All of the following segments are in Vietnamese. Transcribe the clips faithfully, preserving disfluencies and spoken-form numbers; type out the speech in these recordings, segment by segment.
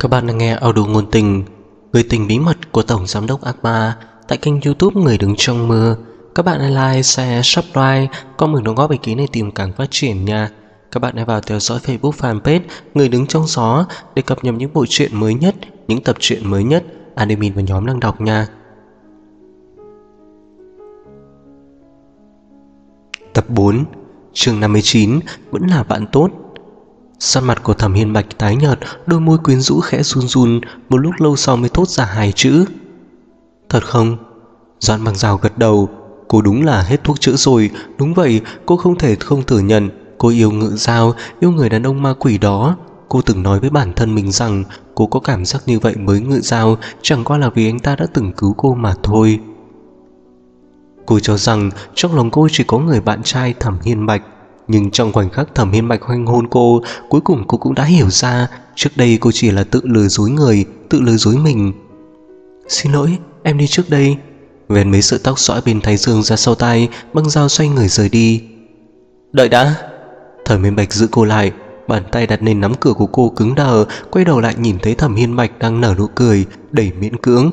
Các bạn đang nghe audio ngôn tình Người tình bí mật của Tổng Giám đốc ác ma tại kênh YouTube Người Đứng Trong Mơ. Các bạn hãy like, share, subscribe, comment đóng góp ý kiến để tìm càng phát triển nha. Các bạn hãy vào theo dõi Facebook fanpage Người Đứng Trong Gió để cập nhật những bộ truyện mới nhất, những tập truyện mới nhất admin và nhóm đang đọc nha. Tập bốn, chương năm mươi chín, vẫn là bạn tốt. Sắc mặt của Thẩm Hiên Bạch tái nhợt, đôi môi quyến rũ khẽ run run, một lúc lâu sau mới thốt ra hai chữ: "Thật không?" Doãn Bằng Dao gật đầu. Cô đúng là hết thuốc chữa rồi. Đúng vậy, cô không thể không thừa nhận cô yêu Ngự Giao, yêu người đàn ông ma quỷ đó. Cô từng nói với bản thân mình rằng cô có cảm giác như vậy với Ngự Giao chẳng qua là vì anh ta đã từng cứu cô mà thôi. Cô cho rằng trong lòng cô chỉ có người bạn trai Thẩm Hiên Bạch. Nhưng trong khoảnh khắc Thẩm Hiên Bạch hoanh hôn cô, cuối cùng cô cũng đã hiểu ra trước đây cô chỉ là tự lừa dối người, tự lừa dối mình. "Xin lỗi, em đi trước đây." Vén mấy sợi tóc xõa bên thái dương ra sau tai, Băng Dao xoay người rời đi. "Đợi đã." Thẩm Hiên Bạch giữ cô lại, bàn tay đặt lên nắm cửa của cô cứng đờ. Quay đầu lại nhìn thấy Thẩm Hiên Bạch đang nở nụ cười đầy miễn cưỡng.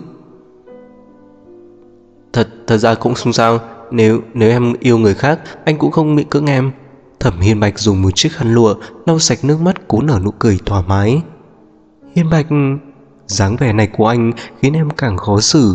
Thật, thật ra cũng không sao. Nếu, nếu em yêu người khác, anh cũng không miễn cưỡng em." Thẩm Hiên Bạch dùng một chiếc khăn lụa lau sạch nước mắt, cố nở nụ cười thoải mái. "Hiên Bạch..." Dáng vẻ này của anh khiến em càng khó xử.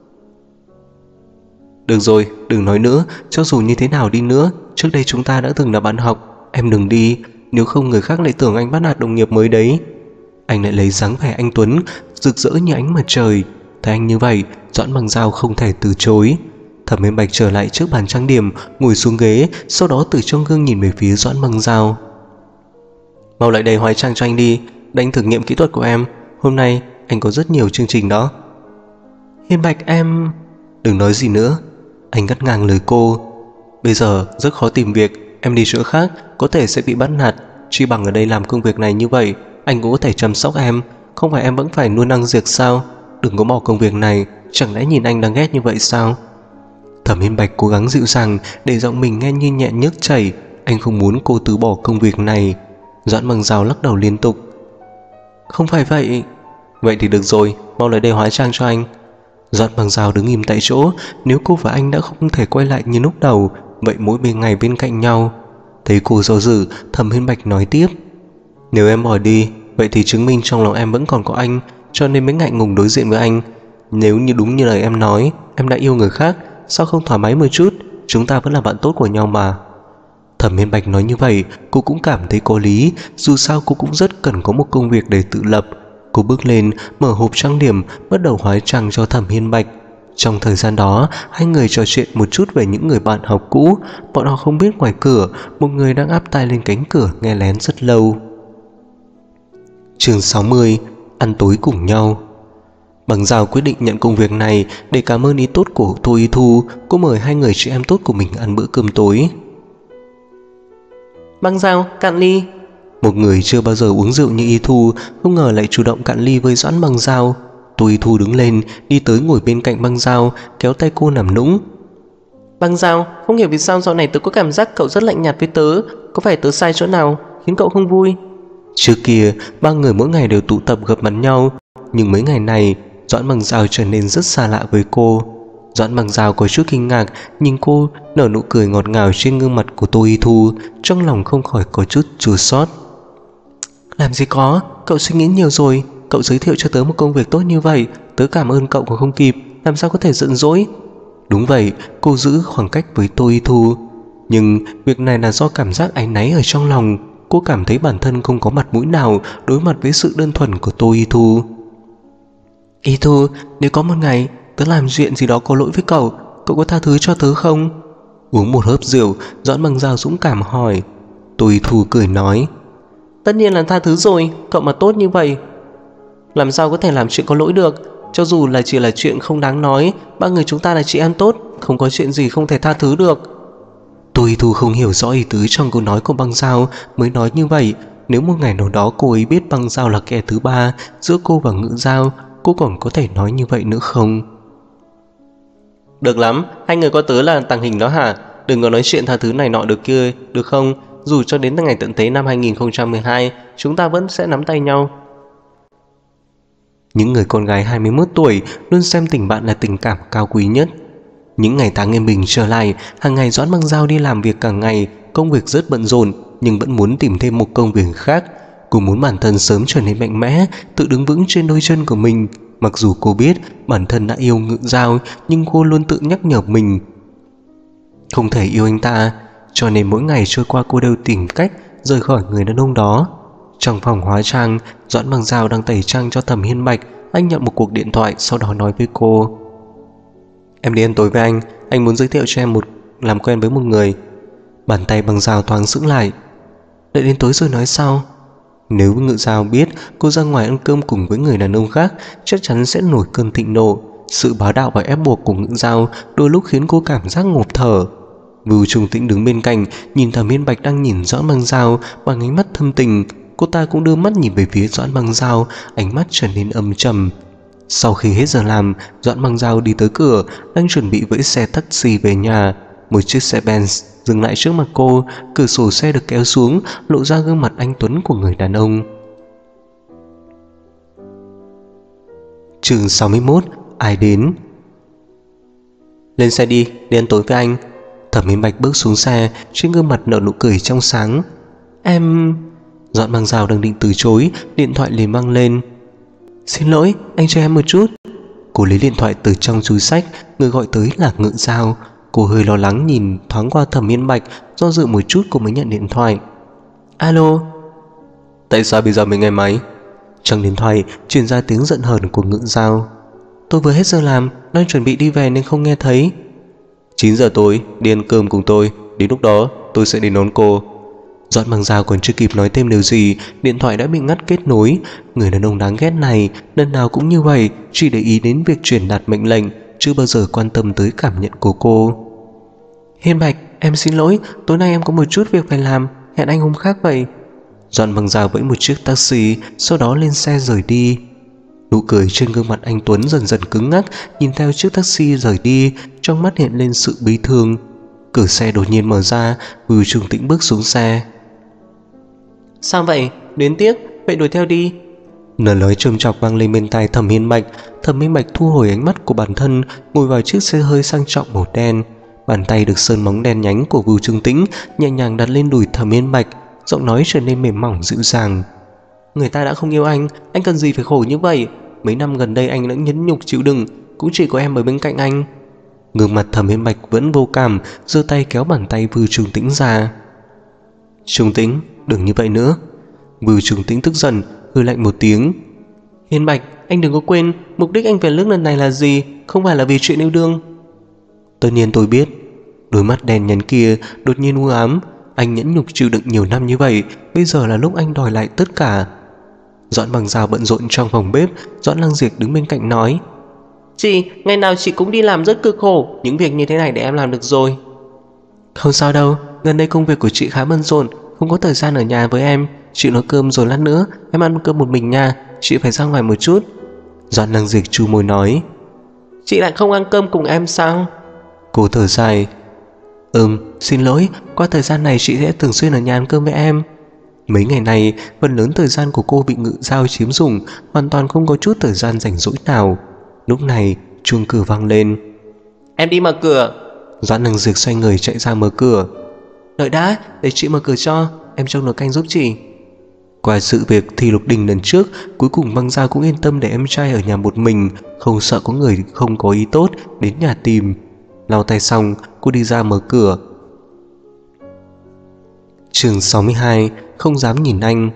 "Được rồi, đừng nói nữa. Cho dù như thế nào đi nữa, trước đây chúng ta đã từng là bạn học. Em đừng đi, nếu không người khác lại tưởng anh bắt nạt đồng nghiệp mới đấy." Anh lại lấy dáng vẻ anh tuấn rực rỡ như ánh mặt trời. Thấy anh như vậy, Doãn Bằng Dao không thể từ chối. Thẩm Hiên Bạch trở lại trước bàn trang điểm, ngồi xuống ghế, sau đó từ trong gương nhìn về phía Doãn Bằng Dao. "Mau lại đây hóa trang cho anh đi, đánh thử nghiệm kỹ thuật của em. Hôm nay anh có rất nhiều chương trình đó." "Hiên Bạch em..." "Đừng nói gì nữa." Anh ngắt ngang lời cô. "Bây giờ rất khó tìm việc, em đi chỗ khác có thể sẽ bị bắt nạt. Chỉ bằng ở đây làm công việc này như vậy, anh cũng có thể chăm sóc em. Không phải em vẫn phải nuôi năng diệt sao? Đừng có bỏ công việc này, chẳng lẽ nhìn anh đang ghét như vậy sao?" Thẩm Hiên Bạch cố gắng dịu dàng để giọng mình nghe như nhẹ nước chảy. Anh không muốn cô từ bỏ công việc này. Doãn Bằng Dao lắc đầu liên tục. "Không phải vậy." "Vậy thì được rồi, mau lại đây hóa trang cho anh." Doãn Bằng Dao đứng im tại chỗ. Nếu cô và anh đã không thể quay lại như lúc đầu, vậy mỗi bên ngày bên cạnh nhau. Thấy cô do dự, Thẩm Hiên Bạch nói tiếp: "Nếu em bỏ đi, vậy thì chứng minh trong lòng em vẫn còn có anh, cho nên mới ngại ngùng đối diện với anh. Nếu như đúng như lời em nói, em đã yêu người khác, sao không thoải mái một chút? Chúng ta vẫn là bạn tốt của nhau mà." Thẩm Hiên Bạch nói như vậy, cô cũng cảm thấy có lý. Dù sao cô cũng rất cần có một công việc để tự lập. Cô bước lên, mở hộp trang điểm, bắt đầu hóa trang cho Thẩm Hiên Bạch. Trong thời gian đó, hai người trò chuyện một chút về những người bạn học cũ. Bọn họ không biết ngoài cửa, một người đang áp tai lên cánh cửa nghe lén rất lâu. Chương sáu mươi, ăn tối cùng nhau. Bằng Dao quyết định nhận công việc này để cảm ơn ý tốt của Tô Y Thu. Cô mời hai người chị em tốt của mình ăn bữa cơm tối. "Bằng Dao, cạn ly." Một người chưa bao giờ uống rượu như Y Thu không ngờ lại chủ động cạn ly với Doãn Bằng Dao. Tô Y Thu đứng lên, đi tới ngồi bên cạnh Bằng Dao, kéo tay cô nằm nũng. "Bằng Dao, không hiểu vì sao dạo này tớ có cảm giác cậu rất lạnh nhạt với tớ. Có phải tớ sai chỗ nào khiến cậu không vui?" Trước kia, ba người mỗi ngày đều tụ tập gặp mặt nhau, nhưng mấy ngày này Doãn Bằng Dao trở nên rất xa lạ với cô. Doãn Bằng Dao có chút kinh ngạc nhìn cô, nở nụ cười ngọt ngào trên gương mặt của Tô Y Thu, trong lòng không khỏi có chút chua xót. "Làm gì có, cậu suy nghĩ nhiều rồi. Cậu giới thiệu cho tớ một công việc tốt như vậy, tớ cảm ơn cậu còn không kịp, làm sao có thể giận dỗi." Đúng vậy, cô giữ khoảng cách với Tô Y Thu, nhưng việc này là do cảm giác áy náy ở trong lòng. Cô cảm thấy bản thân không có mặt mũi nào đối mặt với sự đơn thuần của Tô Y Thu. "Y Thu, nếu có một ngày tớ làm chuyện gì đó có lỗi với cậu, cậu có tha thứ cho tớ không?" Uống một hớp rượu, Doãn Bằng Dao dũng cảm hỏi. Tô Y Thu cười nói: "Tất nhiên là tha thứ rồi, cậu mà tốt như vậy, làm sao có thể làm chuyện có lỗi được. Cho dù là chỉ là chuyện không đáng nói, ba người chúng ta là chị em tốt, không có chuyện gì không thể tha thứ được." Tô Y Thu không hiểu rõ ý tứ trong câu nói của Băng Dao mới nói như vậy. Nếu một ngày nào đó cô ấy biết Băng Dao là kẻ thứ ba giữa cô và Ngự Giao, cô còn có thể nói như vậy nữa không? "Được lắm, hai người có tớ là tàng hình đó hả? Đừng có nói chuyện tha thứ này nọ được kia, được không? Dù cho đến ngày tận thế năm hai nghìn không trăm mười hai, chúng ta vẫn sẽ nắm tay nhau." Những người con gái hai mươi mốt tuổi luôn xem tình bạn là tình cảm cao quý nhất. Những ngày tháng yên bình trở lại, hàng ngày Doãn Băng Giao đi làm việc cả ngày, công việc rất bận rộn nhưng vẫn muốn tìm thêm một công việc khác. Cô muốn bản thân sớm trở nên mạnh mẽ, tự đứng vững trên đôi chân của mình. Mặc dù cô biết bản thân đã yêu Ngự Giao, nhưng cô luôn tự nhắc nhở mình không thể yêu anh ta, cho nên mỗi ngày trôi qua cô đều tìm cách rời khỏi người đàn ông đó. Trong phòng hóa trang, Doãn Băng Giao đang tẩy trang cho Thẩm Hiên Bạch. Anh nhận một cuộc điện thoại, sau đó nói với cô: "Em đi ăn tối với anh, anh muốn giới thiệu cho em một làm quen với một người." Bàn tay Băng Giao thoáng sững lại. "Đợi đến tối rồi nói sau." Nếu Ngự Giao biết cô ra ngoài ăn cơm cùng với người đàn ông khác, chắc chắn sẽ nổi cơn thịnh nộ. Sự bá đạo và ép buộc của Ngự Giao đôi lúc khiến cô cảm giác ngộp thở. Vưu Trung Tĩnh đứng bên cạnh, nhìn Thẩm Hiên Bạch đang nhìn Doãn Băng Giao bằng ánh mắt thâm tình. Cô ta cũng đưa mắt nhìn về phía Doãn Băng Giao, ánh mắt trở nên âm trầm. Sau khi hết giờ làm, Doãn Băng Giao đi tới cửa, đang chuẩn bị vẫy xe taxi về nhà. Một chiếc xe Benz dừng lại trước mặt cô, cửa sổ xe được kéo xuống, lộ ra gương mặt anh tuấn của người đàn ông. Chương sáu mươi mốt. Ai đến? "Lên xe đi, đi ăn tối với anh." Thẩm Hiên Bạch bước xuống xe, trên gương mặt nở nụ cười trong sáng. "Em..." Doãn Băng Giao đang định từ chối, điện thoại liền vang lên. "Xin lỗi, anh cho em một chút." Cô lấy điện thoại từ trong túi xách, người gọi tới là Ngự Giao. Cô hơi lo lắng nhìn thoáng qua Thẩm Hiên Bạch, do dự một chút cô mới nhận điện thoại. "Alo." "Tại sao bây giờ mới nghe máy?" Trong điện thoại truyền ra tiếng giận hờn của Ngự Giao. "Tôi vừa hết giờ làm, đang chuẩn bị đi về nên không nghe thấy." chín giờ tối, đi ăn cơm cùng tôi, đến lúc đó tôi sẽ đến đón cô." Doãn Băng Giao còn chưa kịp nói thêm điều gì, điện thoại đã bị ngắt kết nối. Người đàn ông đáng ghét này lần nào cũng như vậy, chỉ để ý đến việc truyền đạt mệnh lệnh, chưa bao giờ quan tâm tới cảm nhận của cô. "Hiên Bạch, em xin lỗi, tối nay em có một chút việc phải làm, hẹn anh hôm khác vậy." Doãn Băng Giao vẫy một chiếc taxi, sau đó lên xe rời đi. Nụ cười trên gương mặt anh tuấn dần dần cứng ngắc, nhìn theo chiếc taxi rời đi, trong mắt hiện lên sự bi thương. Cửa xe đột nhiên mở ra, Vưu Trung Tĩnh bước xuống xe. "Sao vậy? Đến tiếc, vậy đuổi theo đi." Lời nói trầm chọc vang lên bên tai Thẩm Hiên Bạch. Thẩm Hiên Bạch thu hồi ánh mắt của bản thân, ngồi vào chiếc xe hơi sang trọng màu đen. Bàn tay được sơn móng đen nhánh của Vưu Trung Tĩnh nhẹ nhàng đặt lên đùi Thẩm Hiên Bạch, giọng nói trở nên mềm mỏng dịu dàng. "Người ta đã không yêu anh, anh cần gì phải khổ như vậy? Mấy năm gần đây anh đã nhẫn nhục chịu đựng, cũng chỉ có em ở bên cạnh anh." Gương mặt Thẩm Hiên Bạch vẫn vô cảm, giơ tay kéo bàn tay Vưu Trung Tĩnh ra. "Trung Tĩnh, đừng như vậy nữa." Vưu Trung Tĩnh tức giận, hừ lạnh một tiếng. "Hiên Bạch, anh đừng có quên mục đích anh về nước lần này là gì, không phải là vì chuyện yêu đương." "Tất nhiên tôi biết." Đôi mắt đen nhánh kia đột nhiên u ám. Anh nhẫn nhục chịu đựng nhiều năm như vậy, bây giờ là lúc anh đòi lại tất cả. Doãn Băng Giao bận rộn trong phòng bếp. Doãn Lăng Diệp đứng bên cạnh nói: "Chị, ngày nào chị cũng đi làm rất cực khổ, những việc như thế này để em làm được rồi." "Không sao đâu, gần đây công việc của chị khá bận rộn, không có thời gian ở nhà với em. Chị nấu cơm rồi lát nữa em ăn cơm một mình nha, chị phải ra ngoài một chút." Doãn Lăng Diệp chu môi nói: "Chị lại không ăn cơm cùng em sao?" Cô thở dài: "Ừm, xin lỗi, qua thời gian này chị sẽ thường xuyên ở nhà ăn cơm với em." Mấy ngày này, phần lớn thời gian của cô bị Ngự Giao chiếm dụng, hoàn toàn không có chút thời gian rảnh rỗi nào. Lúc này, chuông cửa vang lên. "Em đi mở cửa." Doãn Lăng Diệp xoay người chạy ra mở cửa. "Đợi đã, để chị mở cửa cho, em trông nồi canh giúp chị." Qua sự việc thì Lục Đình lần trước, cuối cùng Băng Giao cũng yên tâm để em trai ở nhà một mình, không sợ có người không có ý tốt đến nhà tìm. Lau tay xong, cô đi ra mở cửa. Chương sáu mươi hai. Không dám nhìn anh.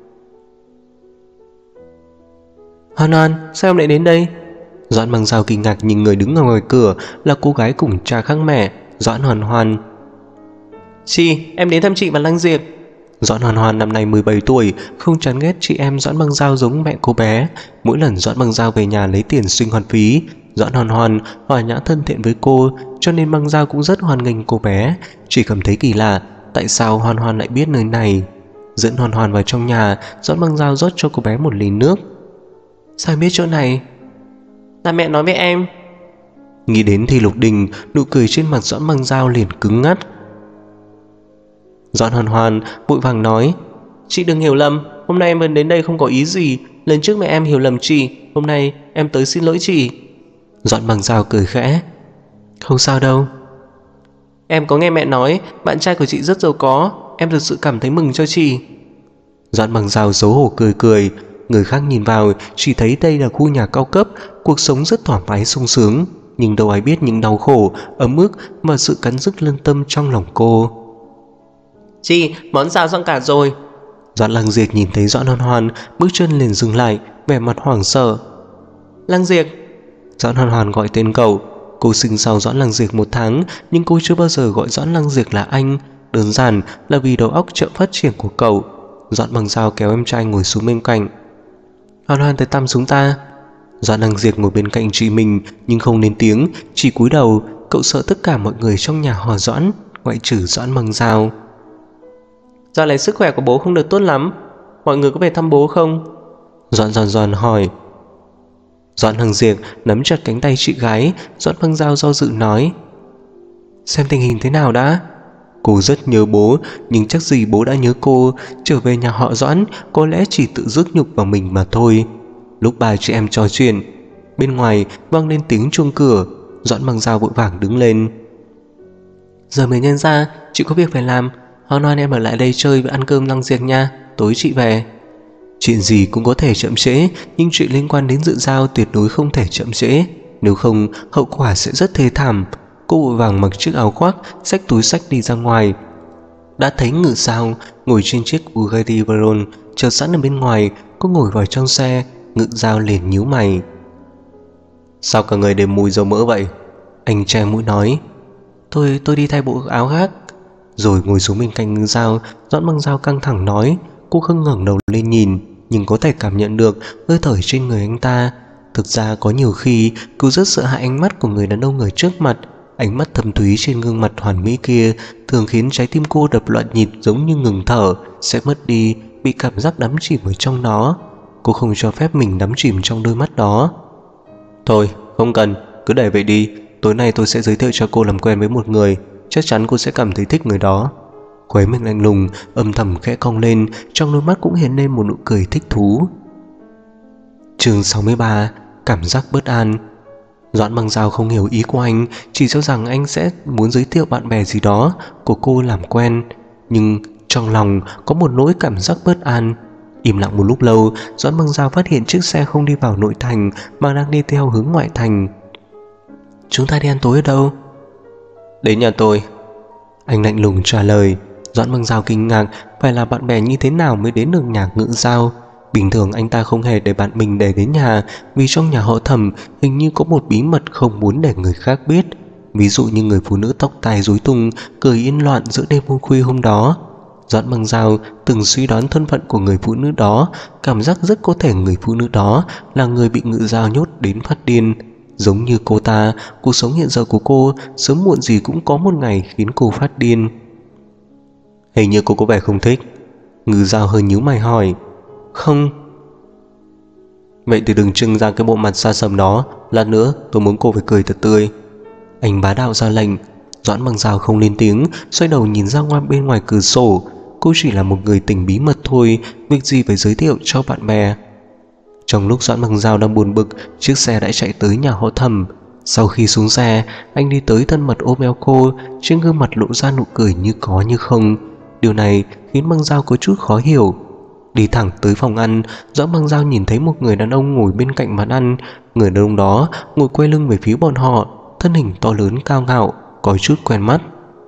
"Hoan Hoan, sao em lại đến đây?" Doãn Băng Giao kinh ngạc nhìn người đứng ở ngoài cửa, là cô gái cùng cha khác mẹ, Doãn Hoàn Hoàn. "Chị, em đến thăm chị và Lăng Diệp." Doãn Hoàn Hoàn năm nay mười bảy tuổi, không chán ghét chị em Doãn Băng Giao giống mẹ cô bé. Mỗi lần Doãn Băng Giao về nhà lấy tiền sinh hoạt phí, Doãn Hoàn Hoàn hòa nhã thân thiện với cô, cho nên Băng Giao cũng rất hoan nghênh cô bé. Chỉ cảm thấy kỳ lạ, tại sao Hoàn Hoàn lại biết nơi này. Dẫn Hoàn Hoàn vào trong nhà, Doãn Băng Giao rót cho cô bé một ly nước. "Sao em biết chỗ này?" "Là mẹ nói với em." Nghĩ đến thì Lục Đình, nụ cười trên mặt Doãn Băng Giao liền cứng ngắt. Doãn Hoàn Hoàn vội vàng nói: "Chị đừng hiểu lầm, hôm nay em vẫn đến đây không có ý gì, lần trước mẹ em hiểu lầm chị, hôm nay em tới xin lỗi chị. Doãn Băng Dao cười khẽ. Không sao đâu. Em có nghe mẹ nói bạn trai của chị rất giàu có, em thực sự cảm thấy mừng cho chị. Doãn Băng Dao xấu hổ cười cười. Người khác nhìn vào chỉ thấy đây là khu nhà cao cấp, cuộc sống rất thoải mái sung sướng, nhưng đâu ai biết những đau khổ, ấm ức và sự cắn rứt lương tâm trong lòng cô. Chị, món xào xong cả rồi. Doãn Lăng Diệp nhìn thấy Doãn Hoan Hoan, bước chân liền dừng lại, vẻ mặt hoảng sợ. Lăng Diệp. Doãn Hoan Hoan gọi tên cậu. Cô sinh sau Doãn Lăng Diệp một tháng, nhưng cô chưa bao giờ gọi Doãn Lăng Diệp là anh, đơn giản là vì đầu óc chậm phát triển của cậu. Doãn Băng Dao kéo em trai ngồi xuống bên cạnh. Hoan Hoan tới thăm chúng ta. Doãn Lăng Diệp ngồi bên cạnh chị mình nhưng không lên tiếng, chỉ cúi đầu. Cậu sợ tất cả mọi người trong nhà họ Doãn, ngoại trừ Doãn Băng Dao. Dạo này sức khỏe của bố không được tốt lắm, mọi người có về thăm bố không? Doãn Doan Doan hỏi. Doãn Lăng Diệp nắm chặt cánh tay chị gái. Doãn Băng Dao do dự nói. Xem tình hình thế nào đã. Cô rất nhớ bố, nhưng chắc gì bố đã nhớ cô. Trở về nhà họ Doãn có lẽ chỉ tự rước nhục vào mình mà thôi. Lúc ba chị em trò chuyện, bên ngoài vang lên tiếng chuông cửa. Doãn Băng Dao vội vàng đứng lên. Giờ mới nhận ra chị có việc phải làm. Hoan Hoan em ở lại đây chơi và ăn cơm Lăng Diệp nha, tối chị về. Chuyện gì cũng có thể chậm trễ, nhưng chuyện liên quan đến Dự Giao tuyệt đối không thể chậm trễ, nếu không hậu quả sẽ rất thê thảm. Cô vội vàng mặc chiếc áo khoác, xách túi xách đi ra ngoài. Đã thấy Ngự Giao ngồi trên chiếc Bugatti Veyron chờ sẵn ở bên ngoài. Cô ngồi vào trong xe. Ngự Giao liền nhíu mày. Sao cả người đều mùi dầu mỡ vậy? Anh che mũi nói. Tôi tôi đi thay bộ áo khác. Rồi ngồi xuống bên cạnh Ngự Giao. Doãn Băng Dao căng thẳng nói. Cô không ngẩng đầu lên nhìn, nhưng có thể cảm nhận được hơi thở trên người anh ta. Thực ra có nhiều khi cô rất sợ hãi ánh mắt của người đàn ông ở trước mặt. Ánh mắt thâm thúy trên gương mặt hoàn mỹ kia thường khiến trái tim cô đập loạn nhịp, giống như ngừng thở, sẽ mất đi, bị cảm giác đắm chìm ở trong nó. Cô không cho phép mình đắm chìm trong đôi mắt đó. Thôi, không cần, cứ để vậy đi. Tối nay tôi sẽ giới thiệu cho cô làm quen với một người, chắc chắn cô sẽ cảm thấy thích người đó. Khóe miệng lạnh lùng, âm thầm khẽ cong lên, trong đôi mắt cũng hiện lên một nụ cười thích thú. Chương sáu mươi ba. Cảm giác bất an. Doãn Băng Dao không hiểu ý của anh, chỉ cho rằng anh sẽ muốn giới thiệu bạn bè gì đó của cô làm quen, nhưng trong lòng có một nỗi cảm giác bất an. Im lặng một lúc lâu, Doãn Băng Dao phát hiện chiếc xe không đi vào nội thành mà đang đi theo hướng ngoại thành. Chúng ta đi ăn tối ở đâu? Đến nhà tôi. Anh lạnh lùng trả lời. Doãn Băng Dao kinh ngạc, phải là bạn bè như thế nào mới đến được nhà Ngự Giao. Bình thường anh ta không hề để bạn mình để đến nhà, vì trong nhà họ Thẩm hình như có một bí mật không muốn để người khác biết. Ví dụ như người phụ nữ tóc tai rối tung cười yên loạn giữa đêm hôm khuya hôm đó. Doãn Băng Dao từng suy đoán thân phận của người phụ nữ đó, cảm giác rất có thể người phụ nữ đó là người bị Ngự Giao nhốt đến phát điên. Giống như cô ta, cuộc sống hiện giờ của cô sớm muộn gì cũng có một ngày khiến cô phát điên. Hình như cô có vẻ không thích. Ngự Giao hơi nhíu mày hỏi. Không. Vậy thì đừng trưng ra cái bộ mặt xa sầm đó. Lát nữa tôi muốn cô phải cười thật tươi. Anh bá đạo ra lệnh. Doãn Băng Dao không lên tiếng, xoay đầu nhìn ra ngoài bên ngoài cửa sổ. Cô chỉ là một người tình bí mật thôi, việc gì phải giới thiệu cho bạn bè. Trong lúc Doãn Băng Dao đang buồn bực, chiếc xe đã chạy tới nhà họ Thẩm. Sau khi xuống xe, anh đi tới thân mật ôm eo cô, trên gương mặt lộ ra nụ cười như có như không. Điều này khiến Băng Dao có chút khó hiểu. Đi thẳng tới phòng ăn, Doãn Băng Dao nhìn thấy một người đàn ông ngồi bên cạnh bàn ăn. Người đàn ông đó ngồi quay lưng về phía bọn họ, thân hình to lớn cao ngạo, có chút quen mắt.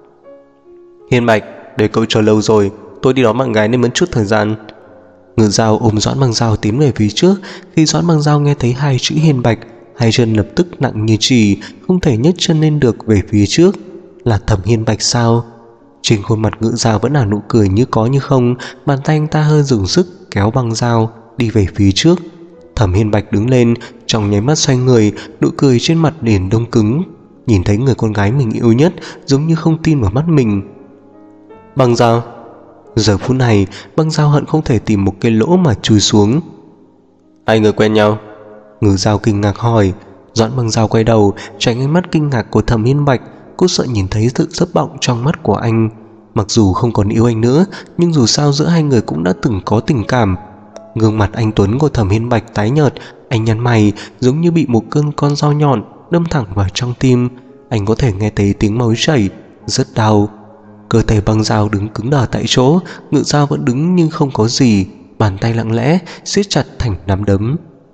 Hiền Bạch, để cậu chờ lâu rồi, tôi đi đón bạn gái nên mất chút thời gian. Ngự Giao ôm Doãn Băng Dao tiến về phía trước. Khi Doãn Băng Dao nghe thấy hai chữ Hiền Bạch, hai chân lập tức nặng như chì, không thể nhấc chân lên được về phía trước. Là Thẩm Hiền Bạch sao? Trên khuôn mặt Ngự Giao vẫn là nụ cười như có như không. Bàn tay anh ta hơi dùng sức kéo Băng Dao đi về phía trước. Thẩm Hiền Bạch đứng lên, trong nháy mắt xoay người, nụ cười trên mặt liền đông cứng. Nhìn thấy người con gái mình yêu nhất, giống như không tin vào mắt mình. Băng Dao. Giờ phút này Băng Dao hận không thể tìm một cái lỗ mà chui xuống. Hai người quen nhau? Ngự Giao kinh ngạc hỏi. Doãn Băng Dao quay đầu tránh ánh mắt kinh ngạc của Thẩm Hiên Bạch. Cô sợ nhìn thấy sự thất vọng trong mắt của anh. Mặc dù không còn yêu anh nữa, nhưng dù sao giữa hai người cũng đã từng có tình cảm. Gương mặt anh tuấn của Thẩm Hiên Bạch tái nhợt, anh nhăn mày giống như bị một cơn con dao nhọn đâm thẳng vào trong tim. Anh có thể nghe thấy tiếng máu chảy, rất đau. Cơ thể băng dao đứng cứng đờ tại chỗ, Ngự Dao vẫn đứng như không có gì, bàn tay lặng lẽ siết chặt thành nắm đấm.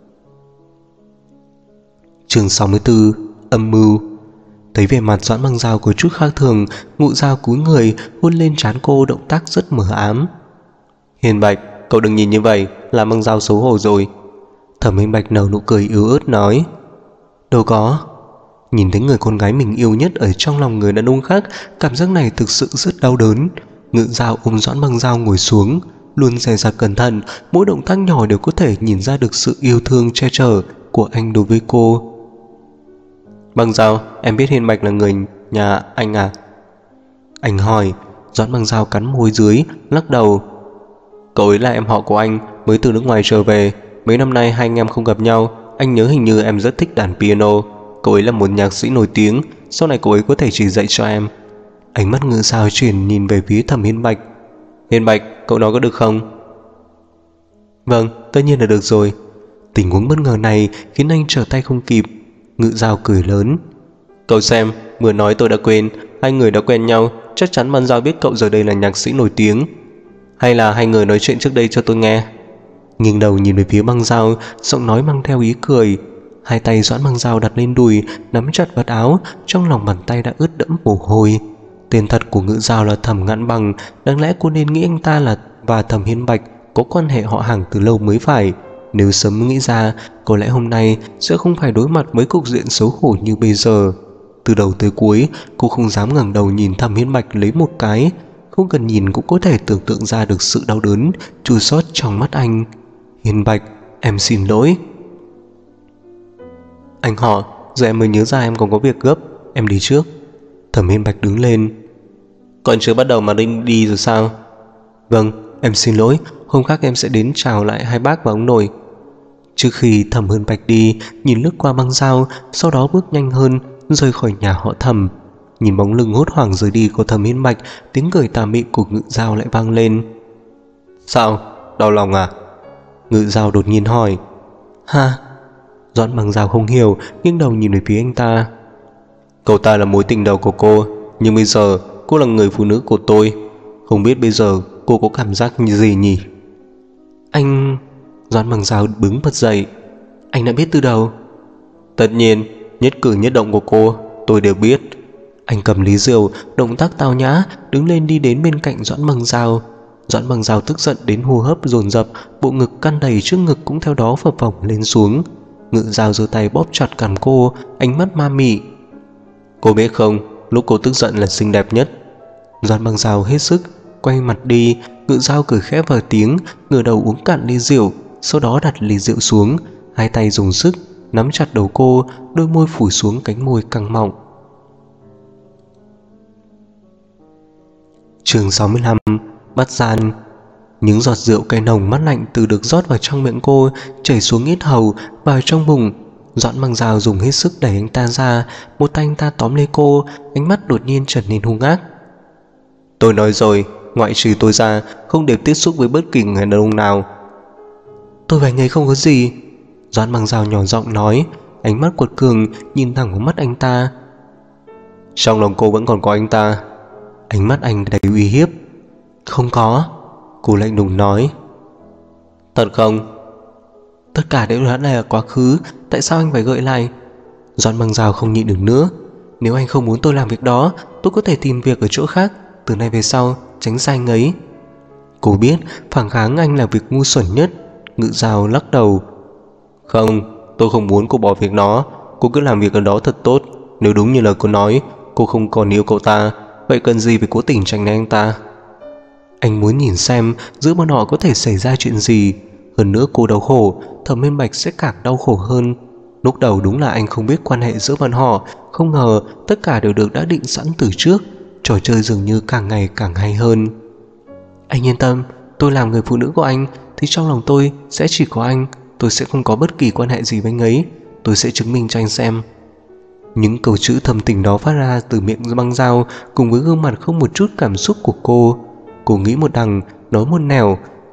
Chương sáu mươi tư. Âm mưu. Thấy vẻ mặt Doãn Băng Dao có chút khác thường, Ngự Dao cúi người hôn lên trán cô, động tác rất mờ ám. Hiền Bạch, cậu đừng nhìn như vậy, làm Băng Dao xấu hổ rồi. Thẩm Hiên Bạch nở nụ cười yếu ớt nói. Đâu có. Nhìn thấy người con gái mình yêu nhất ở trong lòng người đàn ông khác, cảm giác này thực sự rất đau đớn. Ngự Dao ôm Doãn Băng Dao ngồi xuống, luôn dè dặt cẩn thận, mỗi động tác nhỏ đều có thể nhìn ra được sự yêu thương che chở của anh đối với cô. Băng Dao, em biết Hiên Bạch là người nhà anh à? Anh hỏi. Doãn Băng Dao cắn môi dưới, lắc đầu. Cậu ấy là em họ của anh, mới từ nước ngoài trở về. Mấy năm nay hai anh em không gặp nhau. Anh nhớ hình như em rất thích đàn piano. Cậu ấy là một nhạc sĩ nổi tiếng, sau này cậu ấy có thể chỉ dạy cho em. Ánh mắt Ngự Dao chuyển nhìn về phía Thẩm Hiên Bạch. Hiên Bạch, cậu nói có được không? Vâng, tất nhiên là được rồi. Tình huống bất ngờ này khiến anh trở tay không kịp. Ngự Dao cười lớn. Cậu xem, vừa nói tôi đã quên. Hai người đã quen nhau, chắc chắn Băng Dao biết cậu giờ đây là nhạc sĩ nổi tiếng. Hay là hai người nói chuyện trước đây cho tôi nghe? Nghiêng đầu nhìn về phía Băng Dao, giọng nói mang theo ý cười. Hai tay Doãn Băng Dao đặt lên đùi, nắm chặt vạt áo, trong lòng bàn tay đã ướt đẫm mồ hôi. Tên thật của Ngự Dao là Thẩm Ngạn Bằng, đáng lẽ cô nên nghĩ anh ta là và Thẩm Hiên Bạch có quan hệ họ hàng từ lâu mới phải. Nếu sớm nghĩ ra, có lẽ hôm nay sẽ không phải đối mặt với cục diện xấu hổ như bây giờ. Từ đầu tới cuối, cô không dám ngẩng đầu nhìn Thẩm Hiên Bạch lấy một cái. Không cần nhìn cũng có thể tưởng tượng ra được sự đau đớn chua xót trong mắt anh. Hiên Bạch, em xin lỗi. Anh họ, giờ em mới nhớ ra em còn có việc gấp, em đi trước. Thẩm Hiên Bạch đứng lên. Còn chưa bắt đầu mà đi, đi rồi sao? Vâng, em xin lỗi, hôm khác em sẽ đến chào lại hai bác và ông nội. Trước khi Thẩm Hiên Bạch đi, nhìn lướt qua Băng Dao, sau đó bước nhanh hơn, rời khỏi nhà họ Thẩm. Nhìn bóng lưng hốt hoảng rời đi của Thẩm Hiên Bạch, tiếng cười tà mị của Ngự Dao lại vang lên. Sao? Đau lòng à? Ngự Dao đột nhiên hỏi. Ha? Doãn Băng Dao không hiểu, nghiêng đầu nhìn về phía anh ta. Cậu ta là mối tình đầu của cô, nhưng bây giờ cô là người phụ nữ của tôi. Không biết bây giờ cô có cảm giác như gì nhỉ? Anh... Doãn Băng Dao bứng bật dậy. Anh đã biết từ đầu? Tất nhiên, nhất cử nhất động của cô tôi đều biết. Anh cầm ly rượu, động tác tao nhã, đứng lên đi đến bên cạnh Doãn Băng Dao. Doãn Băng Dao tức giận đến hô hấp dồn dập, bộ ngực căng đầy trước ngực cũng theo đó phập phồng lên xuống. Ngự Dao giơ tay bóp chặt cằm cô, ánh mắt ma mị. Cô biết không, lúc cô tức giận là xinh đẹp nhất. Doãn Băng Dao hết sức quay mặt đi. Ngự Dao cười khẽ vài tiếng, ngửa đầu uống cạn ly rượu, sau đó đặt ly rượu xuống, hai tay dùng sức nắm chặt đầu cô, đôi môi phủ xuống cánh môi căng mọng. Chương sáu mươi lăm. Bắt gian. Những giọt rượu cay nồng mát lạnh từ được rót vào trong miệng cô, chảy xuống yết hầu, vào trong bụng. Doãn Băng Dao dùng hết sức đẩy anh ta ra, một tay anh ta tóm lấy cô, ánh mắt đột nhiên trở nên hung ác. Tôi nói rồi, ngoại trừ tôi ra, không được tiếp xúc với bất kỳ người đàn ông nào. Tôi và anh ấy không có gì. Doãn Băng Dao nhỏ giọng nói, ánh mắt quật cường nhìn thẳng vào mắt anh ta. Trong lòng cô vẫn còn có anh ta. Ánh mắt anh đầy uy hiếp. Không có. Cô lạnh lùng nói. Thật không? Tất cả đều đã là quá khứ, tại sao anh phải gợi lại? Doãn Băng Dao không nhịn được nữa. Nếu anh không muốn tôi làm việc đó, tôi có thể tìm việc ở chỗ khác, từ nay về sau tránh xa anh ấy. Cô biết phản kháng anh là việc ngu xuẩn nhất. Ngự Dao lắc đầu. Không, tôi không muốn cô bỏ việc đó. Cô cứ làm việc ở đó thật tốt. Nếu đúng như lời cô nói, cô không còn yêu cậu ta, vậy cần gì phải cố tình tránh né anh ta? Anh muốn nhìn xem giữa bọn họ có thể xảy ra chuyện gì. Hơn nữa cô đau khổ, Thẩm Hiên Bạch sẽ càng đau khổ hơn. Lúc đầu đúng là anh không biết quan hệ giữa bọn họ, không ngờ tất cả đều được đã định sẵn từ trước. Trò chơi dường như càng ngày càng hay hơn. Anh yên tâm, tôi làm người phụ nữ của anh thì trong lòng tôi sẽ chỉ có anh. Tôi sẽ không có bất kỳ quan hệ gì với anh ấy. Tôi sẽ chứng minh cho anh xem. Những câu chữ thầm tình đó phát ra từ miệng Băng Dao, cùng với gương mặt không một chút cảm xúc của cô. Cô nghĩ một đằng, nói một nẻo.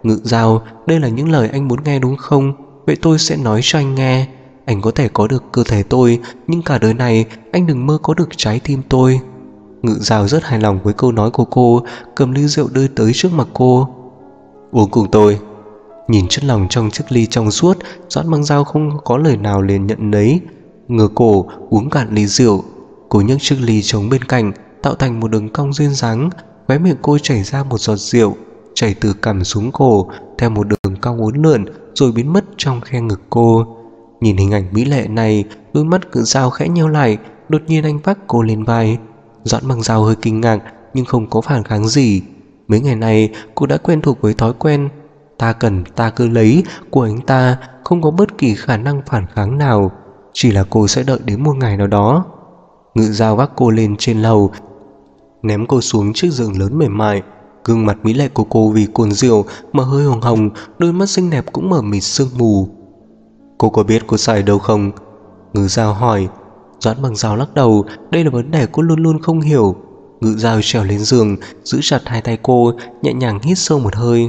Ngự Giao, đây là những lời anh muốn nghe đúng không? Vậy tôi sẽ nói cho anh nghe. Anh có thể có được cơ thể tôi, nhưng cả đời này anh đừng mơ có được trái tim tôi. Ngự Giao rất hài lòng với câu nói của cô, cầm ly rượu đưa tới trước mặt cô. Uống cùng tôi. Nhìn chất lỏng trong chiếc ly trong suốt, Doãn Băng Giao không có lời nào liền nhận lấy, ngửa cổ uống cạn ly rượu. Cô nhấc chiếc ly trống bên cạnh, tạo thành một đường cong duyên dáng. Khóe miệng cô chảy ra một giọt rượu, chảy từ cằm xuống cổ theo một đường cong uốn lượn rồi biến mất trong khe ngực cô. Nhìn hình ảnh mỹ lệ này, đôi mắt Ngự Giao khẽ nheo lại. Đột nhiên anh vác cô lên vai. Doãn Băng Giao hơi kinh ngạc nhưng không có phản kháng gì. Mấy ngày này cô đã quen thuộc với thói quen ta cần ta cứ lấy của anh ta, không có bất kỳ khả năng phản kháng nào. Chỉ là cô sẽ đợi đến một ngày nào đó. Ngự Giao vác cô lên trên lầu, ném cô xuống chiếc giường lớn mềm mại. Gương mặt mỹ lệ của cô vì cuồng rượu mà hơi hồng hồng, đôi mắt xinh đẹp cũng mở mịt sương mù. Cô có biết cô sai đâu không? Ngự Giao hỏi. Doãn Băng Giao lắc đầu, đây là vấn đề cô luôn luôn không hiểu. Ngự Giao trèo lên giường, giữ chặt hai tay cô, nhẹ nhàng hít sâu một hơi.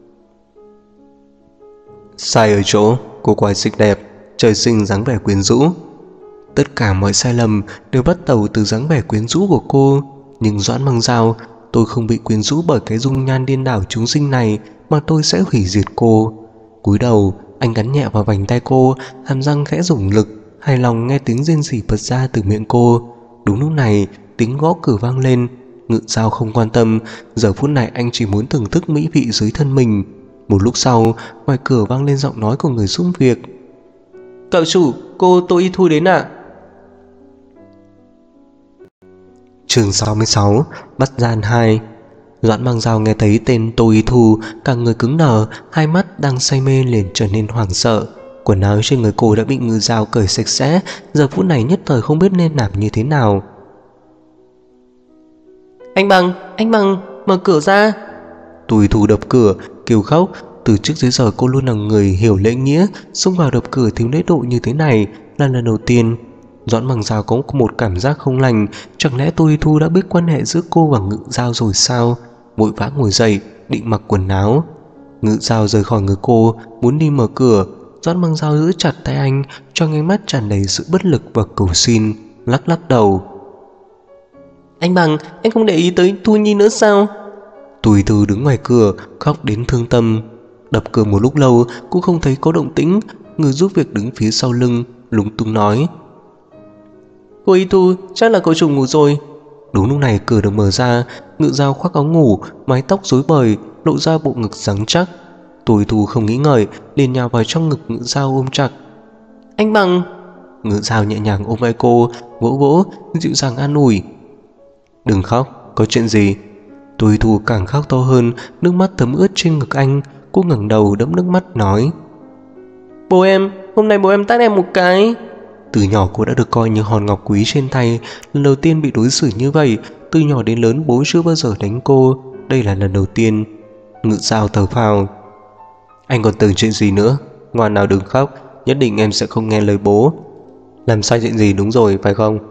Sai ở chỗ cô quá xinh đẹp, trời sinh dáng vẻ quyến rũ. Tất cả mọi sai lầm đều bắt đầu từ dáng vẻ quyến rũ của cô. Nhưng Doãn Băng Giao, tôi không bị quyến rũ bởi cái dung nhan điên đảo chúng sinh này, mà tôi sẽ hủy diệt cô. Cúi đầu, anh gắn nhẹ vào vành tay cô, hàm răng khẽ dùng lực, hài lòng nghe tiếng rên rỉ bật ra từ miệng cô. Đúng lúc này, tiếng gõ cửa vang lên. Ngự Giao không quan tâm, giờ phút này anh chỉ muốn thưởng thức mỹ vị dưới thân mình. Một lúc sau, ngoài cửa vang lên giọng nói của người giúp việc. Cậu chủ, cô Tô Y Thu đến ạ. À? Chương sáu mươi sáu, Bắt gian hai. Doãn Băng Giao nghe thấy tên Tô Y Thu, cả người cứng đờ, hai mắt đang say mê liền trở nên hoảng sợ. Quần áo trên người cô đã bị Ngự Giao cởi sạch sẽ, giờ phút này nhất thời không biết nên làm như thế nào. Anh Bằng, anh Bằng, mở cửa ra. Tô Y Thu đập cửa, kêu khóc. Từ trước tới giờ cô luôn là người hiểu lễ nghĩa, xông vào đập cửa thiếu lễ độ như thế này là lần đầu tiên. Doãn Băng Giao có một cảm giác không lành, chẳng lẽ Tô Y Thu đã biết quan hệ giữa cô và Ngự Giao rồi sao? Vội vã ngồi dậy, định mặc quần áo. Ngự Giao rời khỏi người cô, muốn đi mở cửa. Doãn Băng Giao giữ chặt tay anh, trong ánh mắt tràn đầy sự bất lực và cầu xin, lắc lắc đầu. Anh Bằng, anh không để ý tới Thu Nhi nữa sao? Tô Y Thu đứng ngoài cửa, khóc đến thương tâm. Đập cửa một lúc lâu cũng không thấy có động tĩnh. Người giúp việc đứng phía sau lưng lúng túng nói. Cô Y Thu, chắc là cậu chủ ngủ rồi. Đúng lúc này cửa được mở ra. Ngự Giao khoác áo ngủ, mái tóc rối bời, lộ ra bộ ngực rắn chắc. Tô Y Thu không nghĩ ngợi, liền nhào vào trong ngực Ngự Giao ôm chặt. Anh Bằng. Ngự Giao nhẹ nhàng ôm vai cô, vỗ vỗ, dịu dàng an ủi. Đừng khóc, có chuyện gì? Tô Y Thu càng khóc to hơn, nước mắt thấm ướt trên ngực anh. Cô ngẩng đầu đẫm nước mắt nói. Bố em, hôm nay bố em tát em một cái. Từ nhỏ cô đã được coi như hòn ngọc quý trên tay, lần đầu tiên bị đối xử như vậy. Từ nhỏ đến lớn bố chưa bao giờ đánh cô, đây là lần đầu tiên. Ngự Giao thở phào. Anh còn tưởng chuyện gì nữa? Ngoan nào đừng khóc, nhất định em sẽ không nghe lời bố. Làm sai chuyện gì đúng rồi phải không?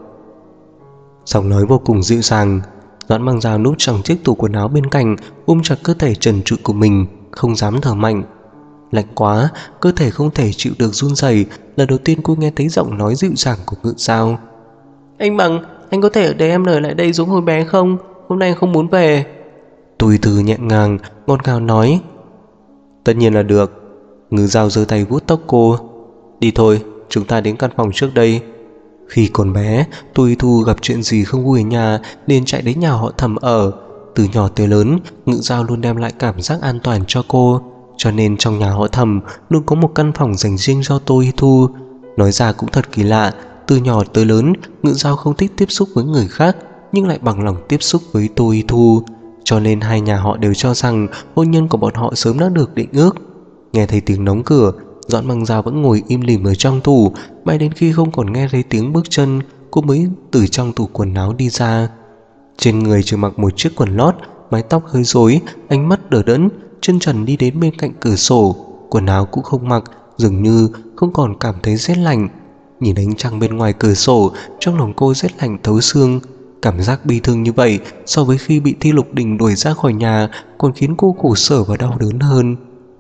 Giọng nói vô cùng dịu dàng. Doãn Băng Giao núp trong chiếc tủ quần áo bên cạnh, ôm chặt cơ thể trần trụi của mình, không dám thở mạnh. Lạnh quá, cơ thể không thể chịu được run rẩy. Lần đầu tiên cô nghe thấy giọng nói dịu dàng của Ngự Giao. Anh Bằng, anh có thể để em ở lại đây giống hồi bé không? Hôm nay không muốn về. Tô Y Thu nhẹ nhàng, ngọt ngào nói. Tất nhiên là được. Ngự Giao giơ tay vuốt tóc cô. Đi thôi, chúng ta đến căn phòng trước đây. Khi còn bé, Tô Y Thu gặp chuyện gì không vui ở nhà liền chạy đến nhà họ Thẩm ở. Từ nhỏ tới lớn, Ngự Giao luôn đem lại cảm giác an toàn cho cô, cho nên trong nhà họ Thẩm luôn có một căn phòng dành riêng cho Tô Y Thu. Nói ra cũng thật kỳ lạ, từ nhỏ tới lớn, Ngự Giao không thích tiếp xúc với người khác, nhưng lại bằng lòng tiếp xúc với Tô Y Thu, cho nên hai nhà họ đều cho rằng hôn nhân của bọn họ sớm đã được định ước. Nghe thấy tiếng đóng cửa, Doãn Băng Giao vẫn ngồi im lìm ở trong tủ, mãi đến khi không còn nghe thấy tiếng bước chân, cô mới từ trong tủ quần áo đi ra. Trên người chỉ mặc một chiếc quần lót, mái tóc hơi rối, ánh mắt đờ đẫn, chân trần đi đến bên cạnh cửa sổ, quần áo cũng không mặc, dường như không còn cảm thấy rét lạnh. Nhìn ánh trăng bên ngoài cửa sổ, trong lòng cô rét lạnh thấu xương. Cảm giác bi thương như vậy so với khi bị Thi Lục Đình đuổi ra khỏi nhà còn khiến cô khổ sở và đau đớn hơn.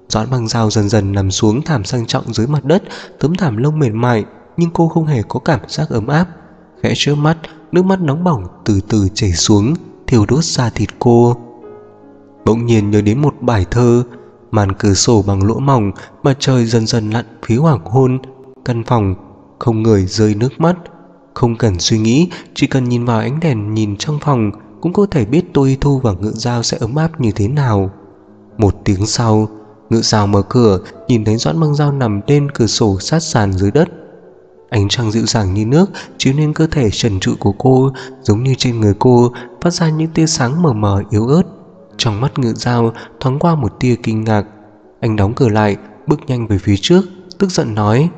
Doãn Băng Dao dần dần nằm xuống thảm sang trọng dưới mặt đất, tấm thảm lông mềm mại, nhưng cô không hề có cảm giác ấm áp. Khẽ chớp mắt, nước mắt nóng bỏng từ từ chảy xuống, thiêu đốt da thịt cô. Bỗng nhiên nhớ đến một bài thơ. Màn cửa sổ bằng lỗ mỏng, mặt trời dần dần lặn phía hoàng hôn. Căn phòng không người rơi nước mắt. Không cần suy nghĩ, chỉ cần nhìn vào ánh đèn nhìn trong phòng cũng có thể biết Tô Y Thu và Ngự Dao sẽ ấm áp như thế nào. Một tiếng sau, Ngự Dao mở cửa, nhìn thấy Doãn Băng Dao nằm trên cửa sổ sát sàn dưới đất. Ánh trăng dịu dàng như nước chiếu lên cơ thể trần trụi của cô, giống như trên người cô phát ra những tia sáng mờ mờ yếu ớt. Trong mắt Ngự Dao thoáng qua một tia kinh ngạc. Anh đóng cửa lại, bước nhanh về phía trước, tức giận nói: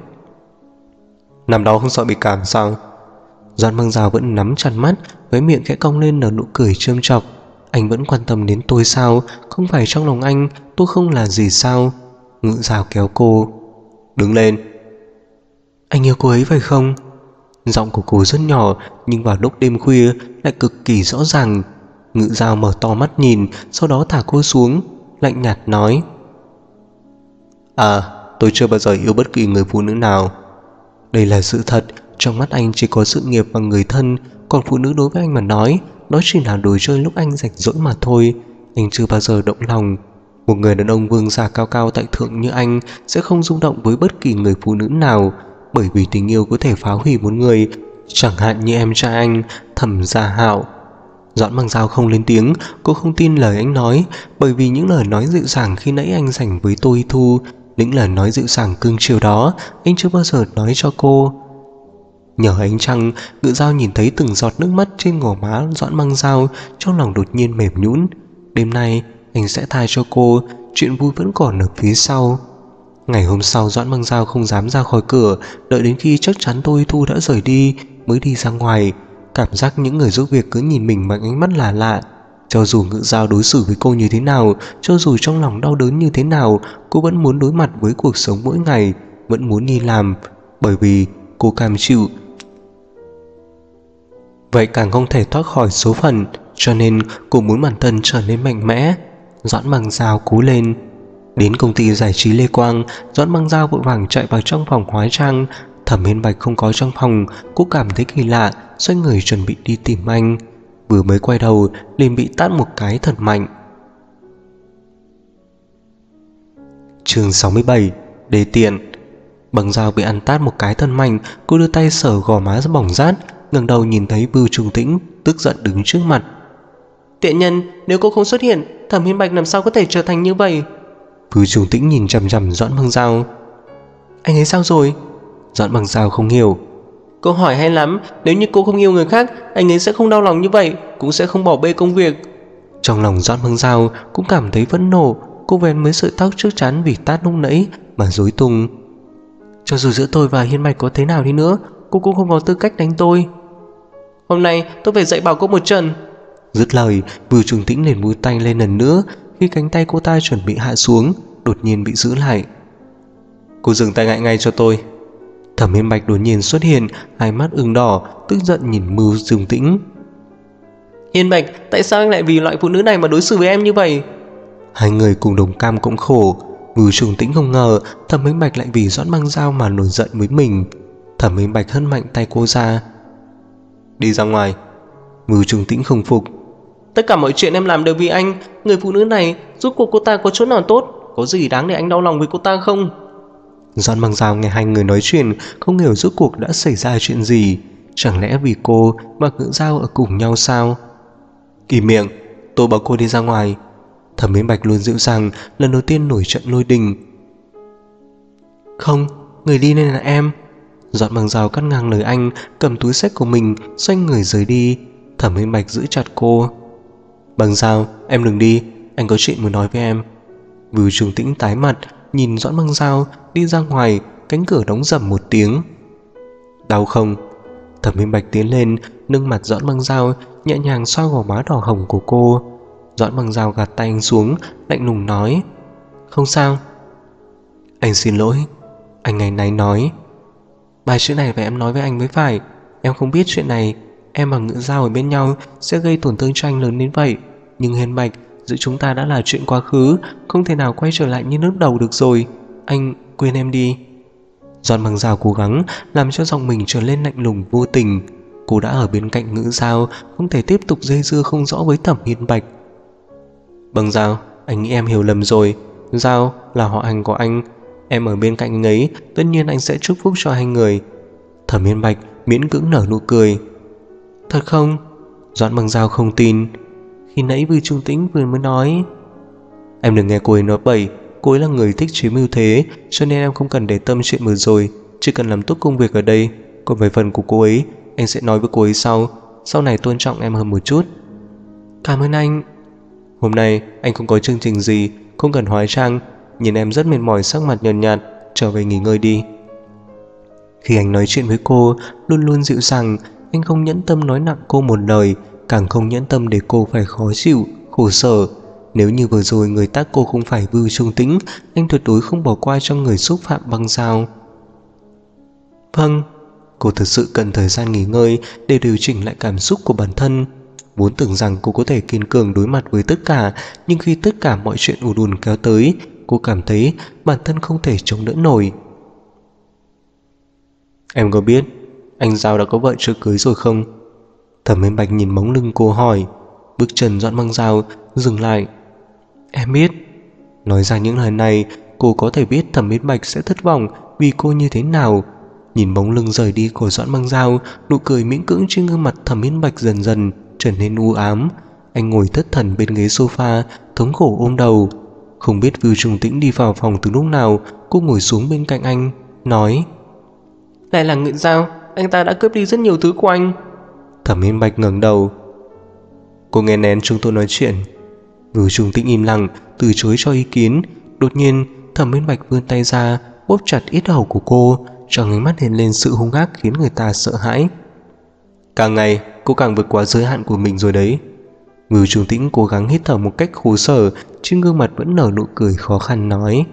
"Nằm đó không sợ bị cảm sao?" Doãn Băng Dao vẫn nắm chặt mắt, với miệng khẽ cong lên nở nụ cười châm chọc. Anh vẫn quan tâm đến tôi sao? Không phải trong lòng anh tôi không là gì sao? Ngự Dao kéo cô: "Đứng lên." "Anh yêu cô ấy phải không?" Giọng của cô rất nhỏ, nhưng vào lúc đêm khuya lại cực kỳ rõ ràng. Ngự Dao mở to mắt nhìn, sau đó thả cô xuống, lạnh nhạt nói: "À, tôi chưa bao giờ yêu bất kỳ người phụ nữ nào." Đây là sự thật. Trong mắt anh chỉ có sự nghiệp và người thân, còn phụ nữ đối với anh mà nói, đó chỉ là đồ chơi lúc anh rảnh rỗi mà thôi. Anh chưa bao giờ động lòng. Một người đàn ông vương giả cao cao tại thượng như anh sẽ không rung động với bất kỳ người phụ nữ nào, bởi vì tình yêu có thể phá hủy một người, chẳng hạn như em trai anh, Thẩm Gia Hạo. Doãn Băng Dao không lên tiếng. Cô không tin lời anh nói, bởi vì những lời nói dịu dàng khi nãy anh dành với Tô Y Thu, những lời nói dịu dàng cương chiều đó anh chưa bao giờ nói cho cô. Nhờ ánh trăng, Ngự Dao nhìn thấy từng giọt nước mắt trên gò má Doãn Băng Dao, trong lòng đột nhiên mềm nhũn. Đêm nay anh sẽ tha cho cô, chuyện vui vẫn còn ở phía sau. Ngày hôm sau, Doãn Băng Dao không dám ra khỏi cửa, đợi đến khi chắc chắn Tô Y Thu đã rời đi mới đi ra ngoài. Cảm giác những người giúp việc cứ nhìn mình bằng ánh mắt lạ lạ. Cho dù Ngự Dao đối xử với cô như thế nào, cho dù trong lòng đau đớn như thế nào, cô vẫn muốn đối mặt với cuộc sống mỗi ngày, vẫn muốn đi làm, bởi vì cô cam chịu. Vậy càng không thể thoát khỏi số phận, cho nên cô muốn bản thân trở nên mạnh mẽ. Doãn Băng Dao cố lên. Đến công ty giải trí Lê Quang, Doãn Băng Dao vội vàng chạy vào trong phòng hóa trang. Thẩm Hiên Bạch không có trong phòng. Cô cảm thấy kỳ lạ, xoay người chuẩn bị đi tìm anh. Vừa mới quay đầu liền bị tát một cái thật mạnh. Chương sáu mươi bảy. Đề tiện. Băng Dao bị ăn tát một cái thật mạnh. Cô đưa tay sờ gò má bỏng rát, ngẩng đầu nhìn thấy Vưu Trung Tĩnh tức giận đứng trước mặt. "Tiện nhân, nếu cô không xuất hiện, Thẩm Hiên Bạch làm sao có thể trở thành như vậy?" Vưu Trung Tĩnh nhìn chằm chằm Doãn Băng Dao. "Anh ấy sao rồi?" Doãn Băng Dao không hiểu. "Câu hỏi hay lắm, nếu như cô không yêu người khác, anh ấy sẽ không đau lòng như vậy, cũng sẽ không bỏ bê công việc." Trong lòng Doãn Băng Dao cũng cảm thấy phẫn nộ. Cô vén mấy sợi tóc trước trán vì tát lúc nãy mà rối tung. "Cho dù giữa tôi và Hiên Bạch có thế nào đi nữa, cô cũng không có tư cách đánh tôi. Hôm nay tôi phải dạy bảo cô một trận." Dứt lời, Vưu Trung Tĩnh liền vươn tay lên lần nữa. Khi cánh tay cô ta chuẩn bị hạ xuống, đột nhiên bị giữ lại. "Cô dừng tay lại ngay cho tôi." Thẩm Hiên Bạch đột nhiên xuất hiện, hai mắt ửng đỏ, tức giận nhìn Vưu Trung Tĩnh. "Hiên Bạch, tại sao anh lại vì loại phụ nữ này mà đối xử với em như vậy?" Hai người cùng đồng cam cộng khổ. Vưu Trung Tĩnh không ngờ Thẩm Hiên Bạch lại vì Doãn Băng Dao mà nổi giận với mình. Thẩm Hiên Bạch hất mạnh tay cô ra. "Đi ra ngoài." Vưu Trung Tĩnh không phục. "Tất cả mọi chuyện em làm đều vì anh. Người phụ nữ này rốt cuộc cô ta có chỗ nào tốt? Có gì đáng để anh đau lòng với cô ta không?" Doãn Băng Dao nghe hai người nói chuyện, không hiểu rốt cuộc đã xảy ra chuyện gì. Chẳng lẽ vì cô mà Ngự Dao ở cùng nhau sao? "Kìm miệng, tôi bảo cô đi ra ngoài." Thẩm Hiên Bạch luôn dịu dàng, lần đầu tiên nổi trận lôi đình. "Không, người đi nên là em." Doãn Băng Dao cắt ngang lời anh, cầm túi xách của mình, xoay người rời đi. Thẩm Hiên Bạch giữ chặt cô. "Băng Dao, em đừng đi, anh có chuyện muốn nói với em." Vưu Trung Tĩnh tái mặt, nhìn Doãn Băng Dao đi ra ngoài. Cánh cửa đóng rầm một tiếng. "Đau không?" Thẩm Hiên Bạch tiến lên, nâng mặt Doãn Băng Dao, nhẹ nhàng xoa gò má đỏ hồng của cô. Doãn Băng Dao gạt tay anh xuống, lạnh lùng nói. "Không sao." "Anh xin lỗi." Anh ngày náy nói. "Bài chữ này phải em nói với anh mới phải. Em không biết chuyện này, em và Ngự Dao ở bên nhau sẽ gây tổn thương cho anh lớn đến vậy. Nhưng Hiên Bạch, Giữa chúng ta đã là chuyện quá khứ, không thể nào quay trở lại như lúc đầu được rồi. Anh quên em đi. Doãn Băng Dao cố gắng làm cho giọng mình trở lên lạnh lùng vô tình. Cô đã ở bên cạnh Ngự Dao, không thể tiếp tục dây dưa không rõ với Thẩm Hiên Bạch. Băng Dao, anh nghĩ em hiểu lầm rồi. Dao là họ hàng của anh. Em ở bên cạnh anh ấy, tất nhiên anh sẽ chúc phúc cho hai người. Thẩm Hiên Bạch miễn cưỡng nở nụ cười. Thật không? Doãn Băng Dao không tin. Khi nãy Vư Trung Tĩnh vừa mới nói. Em đừng nghe cô ấy nói bậy. Cô ấy là người thích chiếm ưu thế, cho nên em không cần để tâm chuyện vừa rồi, chỉ cần làm tốt công việc ở đây. Còn về phần của cô ấy, anh sẽ nói với cô ấy sau. Sau này tôn trọng em hơn một chút. Cảm ơn anh. Hôm nay anh không có chương trình gì, không cần hóa trang. Nhìn em rất mệt mỏi, sắc mặt nhợt nhạt, trở về nghỉ ngơi đi. Khi anh nói chuyện với cô, luôn luôn dịu dàng. Anh không nhẫn tâm nói nặng cô một lời, càng không nhẫn tâm để cô phải khó chịu, khổ sở. Nếu như vừa rồi người tác cô không phải Vư Trung Tĩnh, anh tuyệt đối không bỏ qua cho người xúc phạm Băng Dao. Vâng. Cô thực sự cần thời gian nghỉ ngơi để điều chỉnh lại cảm xúc của bản thân. Vốn tưởng rằng cô có thể kiên cường đối mặt với tất cả, nhưng khi tất cả mọi chuyện ùn ùn kéo tới, cô cảm thấy bản thân không thể chống đỡ nổi. Em có biết anh Dao đã có vợ chưa cưới rồi không? Thẩm Hiên Bạch nhìn bóng lưng cô hỏi. Bước chân Doãn Băng Dao dừng lại. Em biết. Nói ra những lời này, cô có thể biết Thẩm Hiên Bạch sẽ thất vọng vì cô như thế nào. Nhìn bóng lưng rời đi của Doãn Băng Dao, nụ cười miễn cưỡng trên gương mặt Thẩm Hiên Bạch dần dần trở nên u ám. Anh ngồi thất thần bên ghế sofa, thống khổ ôm đầu. Không biết Vưu Trung Tĩnh đi vào phòng từ lúc nào. Cô ngồi xuống bên cạnh anh, nói. Lại là Ngự Dao, anh ta đã cướp đi rất nhiều thứ của anh. Thẩm Hiên Bạch ngẩng đầu. Cô nghe nén chúng tôi nói chuyện. Vưu Trung Tĩnh im lặng, từ chối cho ý kiến. Đột nhiên Thẩm Hiên Bạch vươn tay ra, bóp chặt yết hầu của cô, trong ánh mắt hiện lên sự hung ác khiến người ta sợ hãi. Càng ngày cô càng vượt quá giới hạn của mình rồi đấy. Vưu Trung Tĩnh cố gắng hít thở một cách khổ sở, trên gương mặt vẫn nở nụ cười khó khăn nói.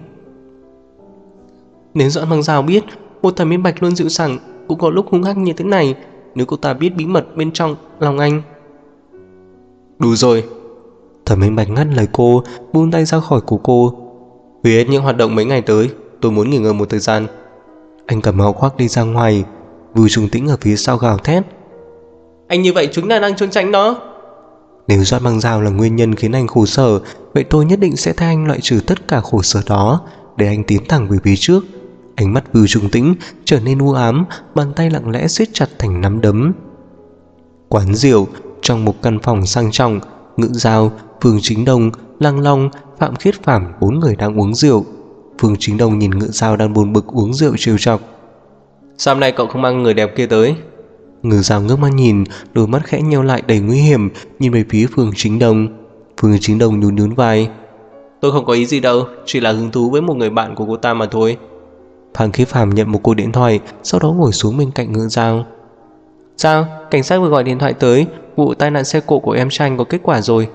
Nếu Doãn Băng Dao biết một Thẩm Hiên Bạch luôn dịu dàng cũng có lúc hung ác như thế này, nếu cô ta biết bí mật bên trong lòng anh. Đủ rồi. Thẩm Hiên Bạch ngắt lời cô, buông tay ra khỏi của cô. Hủy hết những hoạt động mấy ngày tới, tôi muốn nghỉ ngơi một thời gian. Anh cầm áo khoác đi ra ngoài. Vưu Trung Tĩnh ở phía sau gào thét. Anh như vậy chúng ta đang trốn tránh nó. Nếu Doãn Băng Dao là nguyên nhân khiến anh khổ sở, vậy tôi nhất định sẽ thay anh loại trừ tất cả khổ sở đó, để anh tiến thẳng về phía trước. Ánh mắt Vưu Trung Tĩnh trở nên u ám, bàn tay lặng lẽ siết chặt thành nắm đấm. Quán rượu, trong một căn phòng sang trọng, Ngự Dao, Phương Chính Đông, Lăng Long, Phạm Khiết Phàm bốn người đang uống rượu. Phương Chính Đông nhìn Ngự Dao đang buồn bực uống rượu trêu chọc. Sao hôm nay cậu không mang người đẹp kia tới? Ngự Dao ngước mắt nhìn, đôi mắt khẽ nheo lại đầy nguy hiểm, nhìn về phía Phương Chính Đông. Phương Chính Đông nhún nhún vai. Tôi không có ý gì đâu, chỉ là hứng thú với một người bạn của cô ta mà thôi. Phạm Khiết Phàm nhận một cuộc điện thoại, sau đó ngồi xuống bên cạnh Ngự Dao. Sao? Cảnh sát vừa gọi điện thoại tới, vụ tai nạn xe cộ của em trai anh có kết quả rồi.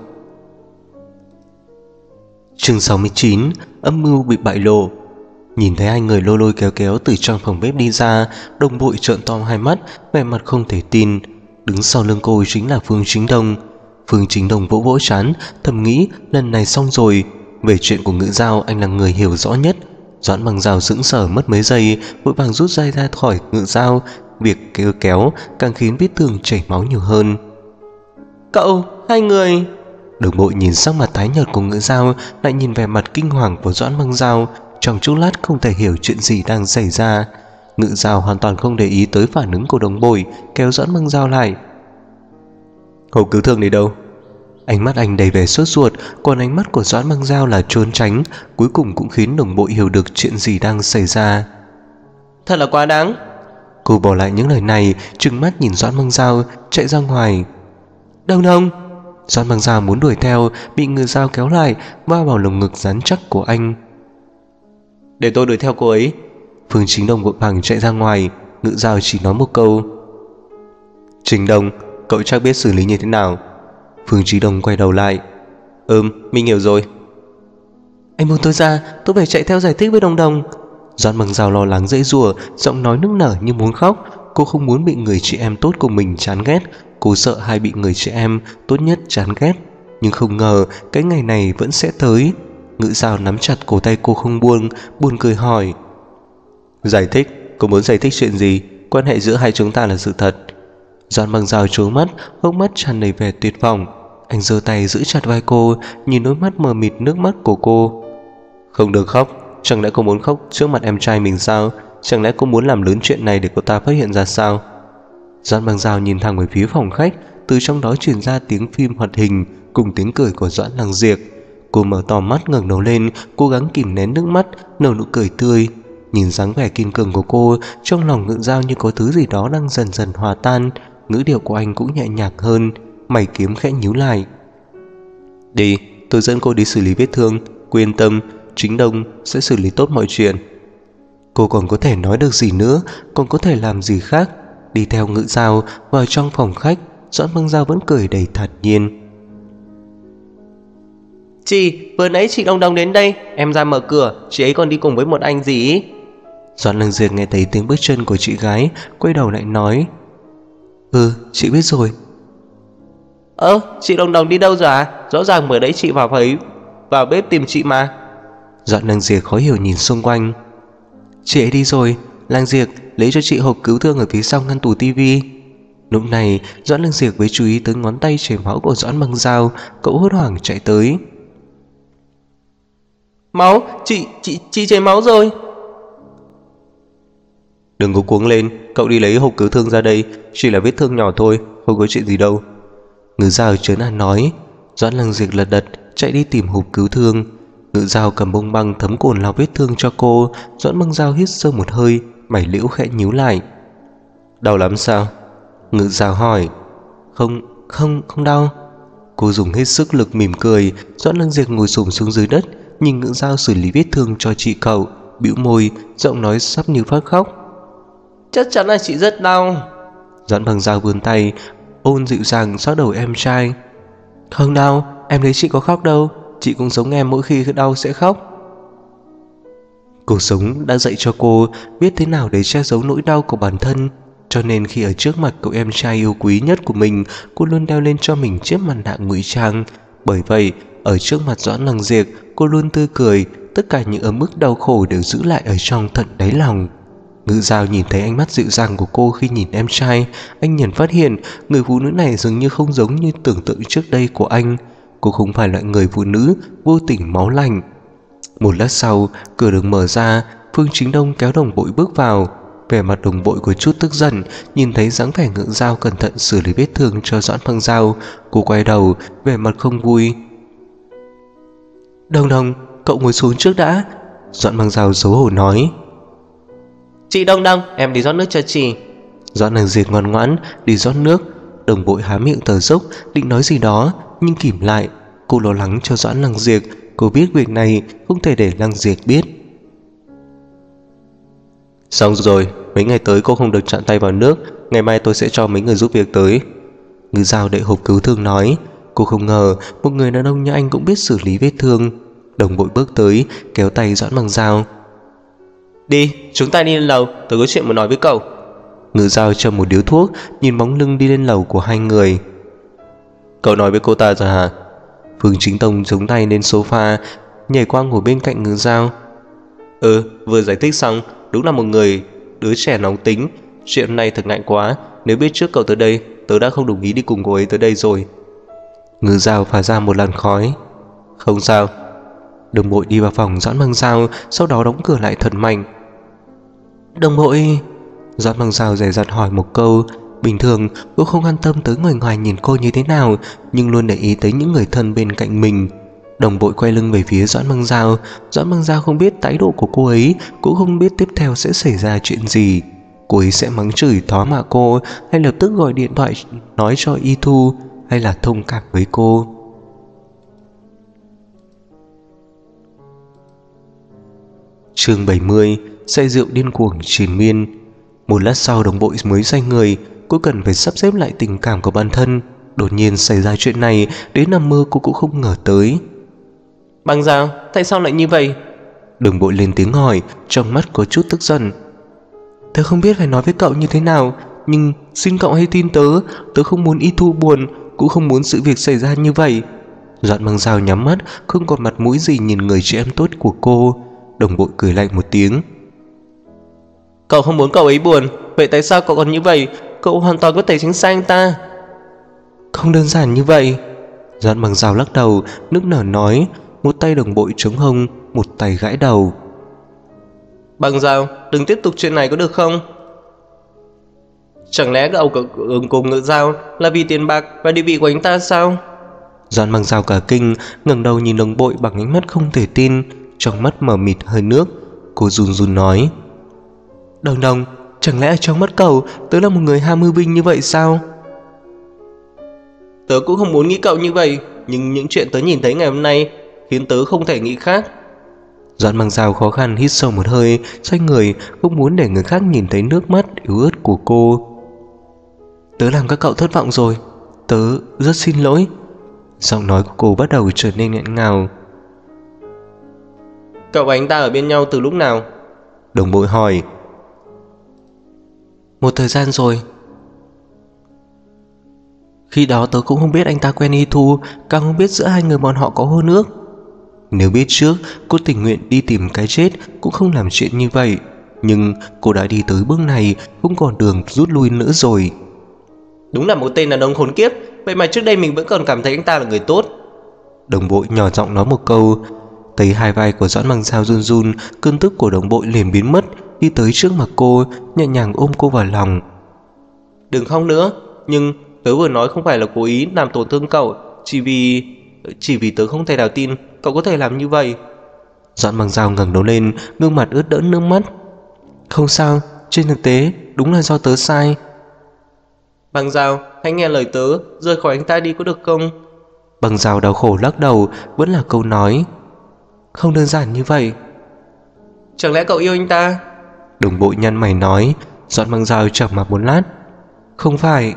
Chương sáu mươi chín, âm mưu bị bại lộ. Nhìn thấy hai người lôi lôi kéo kéo từ trong phòng bếp đi ra, Đồng Bội trợn to hai mắt, vẻ mặt không thể tin. Đứng sau lưng cô chính là Phương Chính Đông. Phương Chính Đông vỗ vỗ trán, thầm nghĩ lần này xong rồi. Về chuyện của Ngự Dao anh là người hiểu rõ nhất. Doãn Băng Dao sững sờ mất mấy giây, vội vàng rút dây ra khỏi Ngự Dao. Việc kêu kéo càng khiến vết thương chảy máu nhiều hơn. Cậu, hai người. Đồng Bội nhìn sắc mặt tái nhợt của Ngự Dao, lại nhìn vẻ mặt kinh hoàng của Doãn Băng Dao, trong chốc lát không thể hiểu chuyện gì đang xảy ra. Ngự Dao hoàn toàn không để ý tới phản ứng của Đồng Bội, kéo Doãn Băng Dao lại. Hộp cứu thương đi đâu? Ánh mắt anh đầy vẻ sốt ruột, còn ánh mắt của Doãn Băng Dao là trốn tránh, cuối cùng cũng khiến Đồng Bội hiểu được chuyện gì đang xảy ra. Thật là quá đáng. Cô bỏ lại những lời này, trừng mắt nhìn Doãn Băng Dao chạy ra ngoài. Đông Đông. Doãn Băng Dao muốn đuổi theo, bị Ngự Dao kéo lại, va vào lồng ngực rắn chắc của anh. Để tôi đuổi theo cô ấy. Phương Chính Đông vội vàng chạy ra ngoài. Ngự Dao chỉ nói một câu. Chính Đông, cậu chắc biết xử lý như thế nào. Phương Chính Đông quay đầu lại. Ừm, mình hiểu rồi. Anh buông tôi ra, tôi phải chạy theo giải thích với Đồng Đồng. Doãn Băng Dao lo lắng dãy rủa, giọng nói nức nở như muốn khóc. Cô không muốn bị người chị em tốt của mình chán ghét. Cô sợ hai bị người chị em tốt nhất chán ghét. Nhưng không ngờ cái ngày này vẫn sẽ tới. Ngự Giao nắm chặt cổ tay cô không buông, buồn cười hỏi: Giải thích? Cô muốn giải thích chuyện gì? Quan hệ giữa hai chúng ta là sự thật. Doãn Băng Giao trố mắt, hốc mắt tràn đầy vẻ tuyệt vọng. Anh giơ tay giữ chặt vai cô, nhìn đôi mắt mờ mịt nước mắt của cô. Không được khóc. Chẳng lẽ cô muốn khóc trước mặt em trai mình sao? Chẳng lẽ cô muốn làm lớn chuyện này để cô ta phát hiện ra sao? Doãn Băng Giao nhìn thẳng về phía phòng khách. Từ trong đó truyền ra tiếng phim hoạt hình cùng tiếng cười của Doãn Lăng Diệp. Cô mở to mắt ngẩng đầu lên, cố gắng kìm nén nước mắt, nở nụ cười tươi. Nhìn dáng vẻ kiên cường của cô, trong lòng Ngự Giao như có thứ gì đó đang dần dần hòa tan. Ngữ điệu của anh cũng nhẹ nhàng hơn, mày kiếm khẽ nhíu lại. Đi, tôi dẫn cô đi xử lý vết thương. Cô yên tâm, Chính Đông sẽ xử lý tốt mọi chuyện. Cô còn có thể nói được gì nữa, còn có thể làm gì khác. Đi theo Ngự Giao vào trong phòng khách, Doãn Băng Giao vẫn cười đầy thản nhiên. Chị, vừa nãy chị Đông Đông đến đây, em ra mở cửa, chị ấy còn đi cùng với một anh gì ý? Doãn Lăng Diệp nghe thấy tiếng bước chân của chị gái, quay đầu lại nói: Ừ, chị biết rồi. Ơ, chị Đông Đông đi đâu rồi à? Rõ ràng vừa nãy chị vào thấy vào bếp tìm chị mà. Doãn Lăng Diệp khó hiểu nhìn xung quanh. Chị ấy đi rồi. Lăng Diệp, lấy cho chị hộp cứu thương ở phía sau ngăn tủ tivi. Lúc này Doãn Lăng Diệp mới chú ý tới ngón tay chảy máu của Doãn Băng Giao. Cậu hốt hoảng chạy tới. Máu, chị, chị, chị chảy máu rồi. Đừng có cuống lên, cậu đi lấy hộp cứu thương ra đây. Chỉ là vết thương nhỏ thôi, không có chuyện gì đâu. Ngự Giao trấn an nói. Doãn Lăng Diệp lật đật chạy đi tìm hộp cứu thương. Ngự Giao cầm bông băng thấm cồn lau vết thương cho cô. Doãn Băng Giao hít sâu một hơi, mày liễu khẽ nhíu lại. Đau lắm sao? Ngự Giao hỏi. Không, không, không đau. Cô dùng hết sức lực mỉm cười. Doãn Lăng Diệp ngồi xổm xuống dưới đất, nhìn Ngự Giao xử lý vết thương cho chị cậu, bĩu môi, giọng nói sắp như phát khóc. Chắc chắn là chị rất đau. Doãn Băng Giao vươn tay ôn dịu dàng xoa đầu em trai. Không đau, em thấy chị có khóc đâu. Chị cũng giống em, mỗi khi đau sẽ khóc. Cuộc sống đã dạy cho cô biết thế nào để che giấu nỗi đau của bản thân. Cho nên khi ở trước mặt cậu em trai yêu quý nhất của mình, cô luôn đeo lên cho mình chiếc mặt nạ ngụy trang. Bởi vậy ở trước mặt Doãn Lăng Diệp, cô luôn tươi cười. Tất cả những ấm ức đau khổ đều giữ lại ở trong tận đáy lòng. Ngự Giao nhìn thấy ánh mắt dịu dàng của cô khi nhìn em trai. Anh nhận phát hiện người phụ nữ này dường như không giống như tưởng tượng trước đây của anh. Cô không phải loại người phụ nữ vô tình máu lạnh. Một lát sau, cửa được mở ra. Phương Chính Đông kéo Đồng Bội bước vào. Vẻ mặt Đồng Bội có chút tức giận. Nhìn thấy dáng vẻ Ngự Giao cẩn thận xử lý vết thương cho Doãn Băng Giao, cô quay đầu, vẻ mặt không vui. Đồng Đồng, cậu ngồi xuống trước đã. Doãn Băng Giao xấu hổ nói. Chị Đông Đông, em đi rót nước cho chị. Doãn Lăng Diệp ngoan ngoãn đi rót nước. Đồng Bội há miệng thở dốc định nói gì đó, nhưng kìm lại. Cô lo lắng cho Doãn Lăng Diệp. Cô biết việc này không thể để Lăng Diệp biết. Xong rồi, mấy ngày tới cô không được chạm tay vào nước. Ngày mai tôi sẽ cho mấy người giúp việc tới. Ngự Giao đậy hộp cứu thương nói. Cô không ngờ một người đàn ông như anh cũng biết xử lý vết thương. Đồng Bội bước tới kéo tay Doãn Băng Giao. Đi, chúng ta đi lên lầu, tôi có chuyện muốn nói với cậu. Ngự Giao châm một điếu thuốc, nhìn bóng lưng đi lên lầu của hai người. Cậu nói với cô ta rồi hả? Phương Chính Tông chống tay lên sofa, nhảy qua ngồi bên cạnh Ngự Giao. Ừ, vừa giải thích xong. Đúng là một người đứa trẻ nóng tính. Chuyện này thật ngại quá. Nếu biết trước cậu tới đây, tớ đã không đồng ý đi cùng cô ấy tới đây rồi. Ngự Giao phả ra một làn khói. Không sao. Đồng Bội đi vào phòng Doãn Băng Giao, sau đó đóng cửa lại thật mạnh. Đồng Bội. Doãn Băng Giao dè dặt hỏi một câu. Bình thường cô không quan tâm tới người ngoài nhìn cô như thế nào, nhưng luôn để ý tới những người thân bên cạnh mình. Đồng Bội quay lưng về phía Doãn Băng Giao. Doãn Băng Giao không biết thái độ của cô ấy, cũng không biết tiếp theo sẽ xảy ra chuyện gì. Cô ấy sẽ mắng chửi thó mạ cô, hay lập tức gọi điện thoại nói cho Y Thu, hay là thông cảm với cô. Chương bảy mươi. Say rượu điên cuồng triền miên. Một lát sau Đồng Bội mới xoay người. Cô cần phải sắp xếp lại tình cảm của bản thân. Đột nhiên xảy ra chuyện này, đến nằm mơ cô cũng không ngờ tới. Băng Giao, tại sao lại như vậy? Đồng Bội lên tiếng hỏi, trong mắt có chút tức giận. Tớ không biết phải nói với cậu như thế nào, nhưng xin cậu hãy tin tớ. Tớ không muốn Y Thu buồn, cũng không muốn sự việc xảy ra như vậy. Doãn Băng Dao nhắm mắt, không còn mặt mũi gì nhìn người chị em tốt của cô. Đồng Bội cười lạnh một tiếng. Cậu không muốn cậu ấy buồn, vậy tại sao cậu còn như vậy? Cậu hoàn toàn có thể tránh xa anh ta. Không đơn giản như vậy. Doãn Băng Dao lắc đầu, nức nở nói, một tay Đồng Bội chống hông, một tay gãi đầu. Băng Dao, đừng tiếp tục chuyện này có được không? Chẳng lẽ cậu ứng cùng Ngự Dao là vì tiền bạc và địa vị của anh ta sao? Doãn Băng Dao cả kinh, ngẩng đầu nhìn Đồng Bội bằng ánh mắt không thể tin, trong mắt mờ mịt hơi nước. Cô run run nói, Đồng Đồng, chẳng lẽ trong mắt cậu tớ là một người ham mưu binh như vậy sao? Tớ cũng không muốn nghĩ cậu như vậy, nhưng những chuyện tớ nhìn thấy ngày hôm nay khiến tớ không thể nghĩ khác. Doãn Băng Dao khó khăn hít sâu một hơi, xoay người, không muốn để người khác nhìn thấy nước mắt yếu ớt của cô. Tớ làm các cậu thất vọng rồi, tớ rất xin lỗi. Giọng nói của cô bắt đầu trở nên nghẹn ngào. Cậu và anh ta ở bên nhau từ lúc nào? Đồng Bội hỏi. Một thời gian rồi. Khi đó tớ cũng không biết anh ta quen Y Thu, càng không biết giữa hai người bọn họ có hôn ước. Nếu biết trước, cô tình nguyện đi tìm cái chết cũng không làm chuyện như vậy. Nhưng cô đã đi tới bước này, không còn đường rút lui nữa rồi. Đúng là một tên đàn ông khốn kiếp, vậy mà trước đây mình vẫn còn cảm thấy anh ta là người tốt. Đồng Bội nhỏ giọng nói một câu. Thấy hai vai của Doãn Băng Dao run run, cơn tức của Đồng Bội liền biến mất, đi tới trước mặt cô, nhẹ nhàng ôm cô vào lòng. Đừng khóc nữa, nhưng tớ vừa nói không phải là cố ý làm tổn thương cậu, chỉ vì chỉ vì tớ không thể nào tin cậu có thể làm như vậy. Doãn Băng Dao ngẩng đầu lên, gương mặt ướt đẫm nước mắt. Không sao, trên thực tế đúng là do tớ sai. Băng Dao, hãy nghe lời tớ, rời khỏi anh ta đi có được không? Băng Dao đau khổ lắc đầu, vẫn là câu nói. Không đơn giản như vậy. Chẳng lẽ cậu yêu anh ta? Đồng Bội nhăn mày nói. Doãn Băng Dao trầm mặc một lát. Không phải.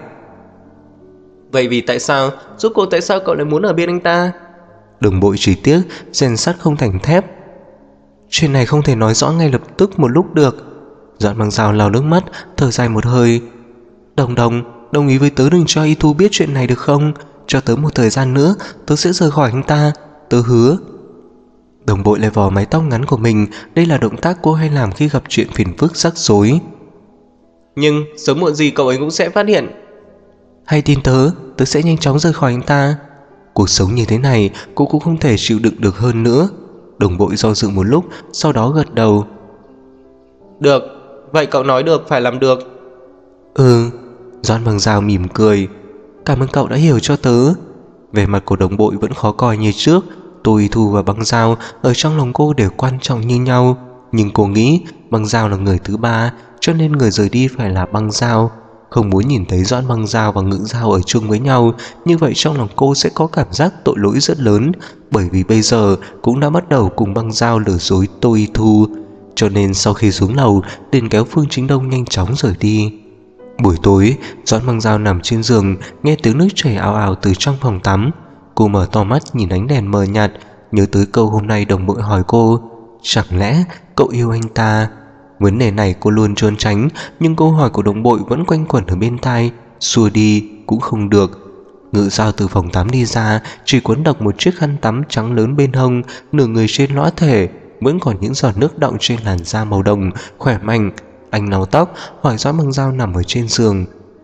Vậy vì tại sao, rốt cuộc tại sao cậu lại muốn ở bên anh ta? Đồng Bội chỉ tiếc, rèn sắt không thành thép. Chuyện này không thể nói rõ ngay lập tức một lúc được. Doãn Băng Dao lau nước mắt, thở dài một hơi. Đồng Đồng, đồng ý với tớ đừng cho Y Thu biết chuyện này được không? Cho tớ một thời gian nữa, tớ sẽ rời khỏi anh ta, tớ hứa. Đồng Bội lại vò mái tóc ngắn của mình. Đây là động tác cô hay làm khi gặp chuyện phiền phức rắc rối. Nhưng sớm muộn gì cậu ấy cũng sẽ phát hiện. Hãy tin tớ, tớ sẽ nhanh chóng rời khỏi anh ta. Cuộc sống như thế này cô cũng không thể chịu đựng được hơn nữa. Đồng Bội do dự một lúc, sau đó gật đầu. Được, vậy cậu nói được phải làm được. Ừ. Doãn Băng Dao mỉm cười. Cảm ơn cậu đã hiểu cho tớ. Vẻ mặt của Đồng Bội vẫn khó coi như trước. Tôi Thu và Băng Dao ở trong lòng cô đều quan trọng như nhau. Nhưng cô nghĩ Băng Dao là người thứ ba, cho nên người rời đi phải là Băng Dao. Không muốn nhìn thấy Doãn Băng Dao và Ngự Dao ở chung với nhau. Như vậy trong lòng cô sẽ có cảm giác tội lỗi rất lớn, bởi vì bây giờ cũng đã bắt đầu cùng Băng Dao lừa dối Tôi Thu. Cho nên sau khi xuống lầu, liền kéo Phương Chính Đông nhanh chóng rời đi. Buổi tối, Doãn Băng Dao nằm trên giường, nghe tiếng nước chảy ào ào từ trong phòng tắm. Cô mở to mắt nhìn ánh đèn mờ nhạt, nhớ tới câu hôm nay Đồng Bội hỏi cô, chẳng lẽ cậu yêu anh ta? Vấn đề này cô luôn trốn tránh, nhưng câu hỏi của Đồng Bội vẫn quanh quẩn ở bên tai, xua đi cũng không được. Ngự Dao từ phòng tắm đi ra, chỉ quấn đọc một chiếc khăn tắm trắng lớn bên hông, nửa người trên lõa thể, vẫn còn những giọt nước đọng trên làn da màu đồng, khỏe mạnh. Anh lau tóc, hỏi Doãn Băng Dao nằm ở trên giường.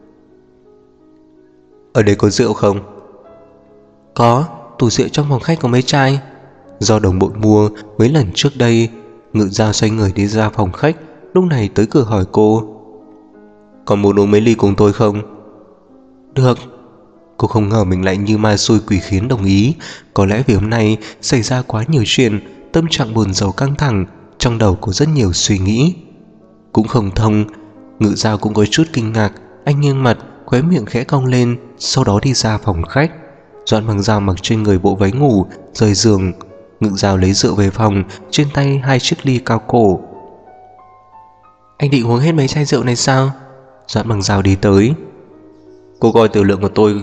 Ở đây có rượu không? Có, tủ rượu trong phòng khách có mấy chai. Do Đồng Bội mua mấy lần trước đây. Ngự Dao xoay người đi ra phòng khách, lúc này tới cửa hỏi cô, còn muốn uống mấy ly cùng tôi không? Được. Cô không ngờ mình lại như ma xui quỷ khiến đồng ý. Có lẽ vì hôm nay xảy ra quá nhiều chuyện, tâm trạng buồn rầu căng thẳng, trong đầu có rất nhiều suy nghĩ. Cũng không thông. Ngự Dao cũng có chút kinh ngạc. Anh nghiêng mặt, khóe miệng khẽ cong lên, sau đó đi ra phòng khách. Doãn Băng Dao mặc trên người bộ váy ngủ, rời giường. Ngự Dao lấy rượu về phòng, trên tay hai chiếc ly cao cổ. Anh định uống hết mấy chai rượu này sao? Doãn Băng Dao đi tới. Cô coi tiểu lượng của tôi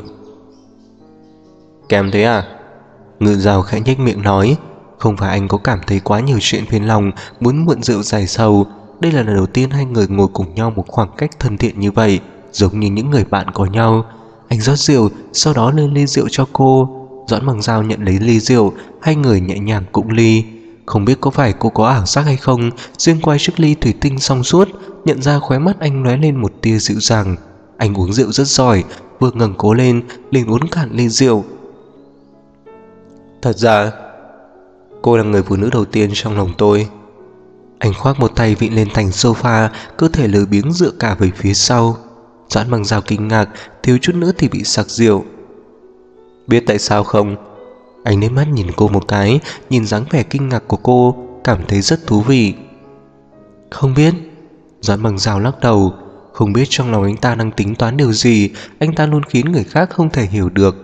kèm thế à? Ngự Dao khẽ nhếch miệng nói. Không phải anh có cảm thấy quá nhiều chuyện phiền lòng, muốn mượn rượu giải sầu. Đây là lần đầu tiên hai người ngồi cùng nhau một khoảng cách thân thiện như vậy, giống như những người bạn có nhau. Anh rót rượu, sau đó lên ly rượu cho cô. Doãn Bằng Dao nhận lấy ly rượu, hai người nhẹ nhàng cụng ly. Không biết có phải cô có ảo giác hay không, riêng quay chiếc ly thủy tinh trong suốt, nhận ra khóe mắt anh lóe lên một tia dịu dàng. Anh uống rượu rất giỏi, vừa ngẩng cố lên liền uống cạn ly rượu. Thật ra cô là người phụ nữ đầu tiên trong lòng tôi. Anh khoác một tay vịn lên thành sofa, cơ thể lười biếng dựa cả về phía sau. Doãn Bằng Dao kinh ngạc, thiếu chút nữa thì bị sặc rượu. Biết tại sao không? Anh liếc mắt nhìn cô một cái, nhìn dáng vẻ kinh ngạc của cô, cảm thấy rất thú vị. Không biết. Doãn Bằng Dao lắc đầu. Không biết trong lòng anh ta đang tính toán điều gì, anh ta luôn khiến người khác không thể hiểu được.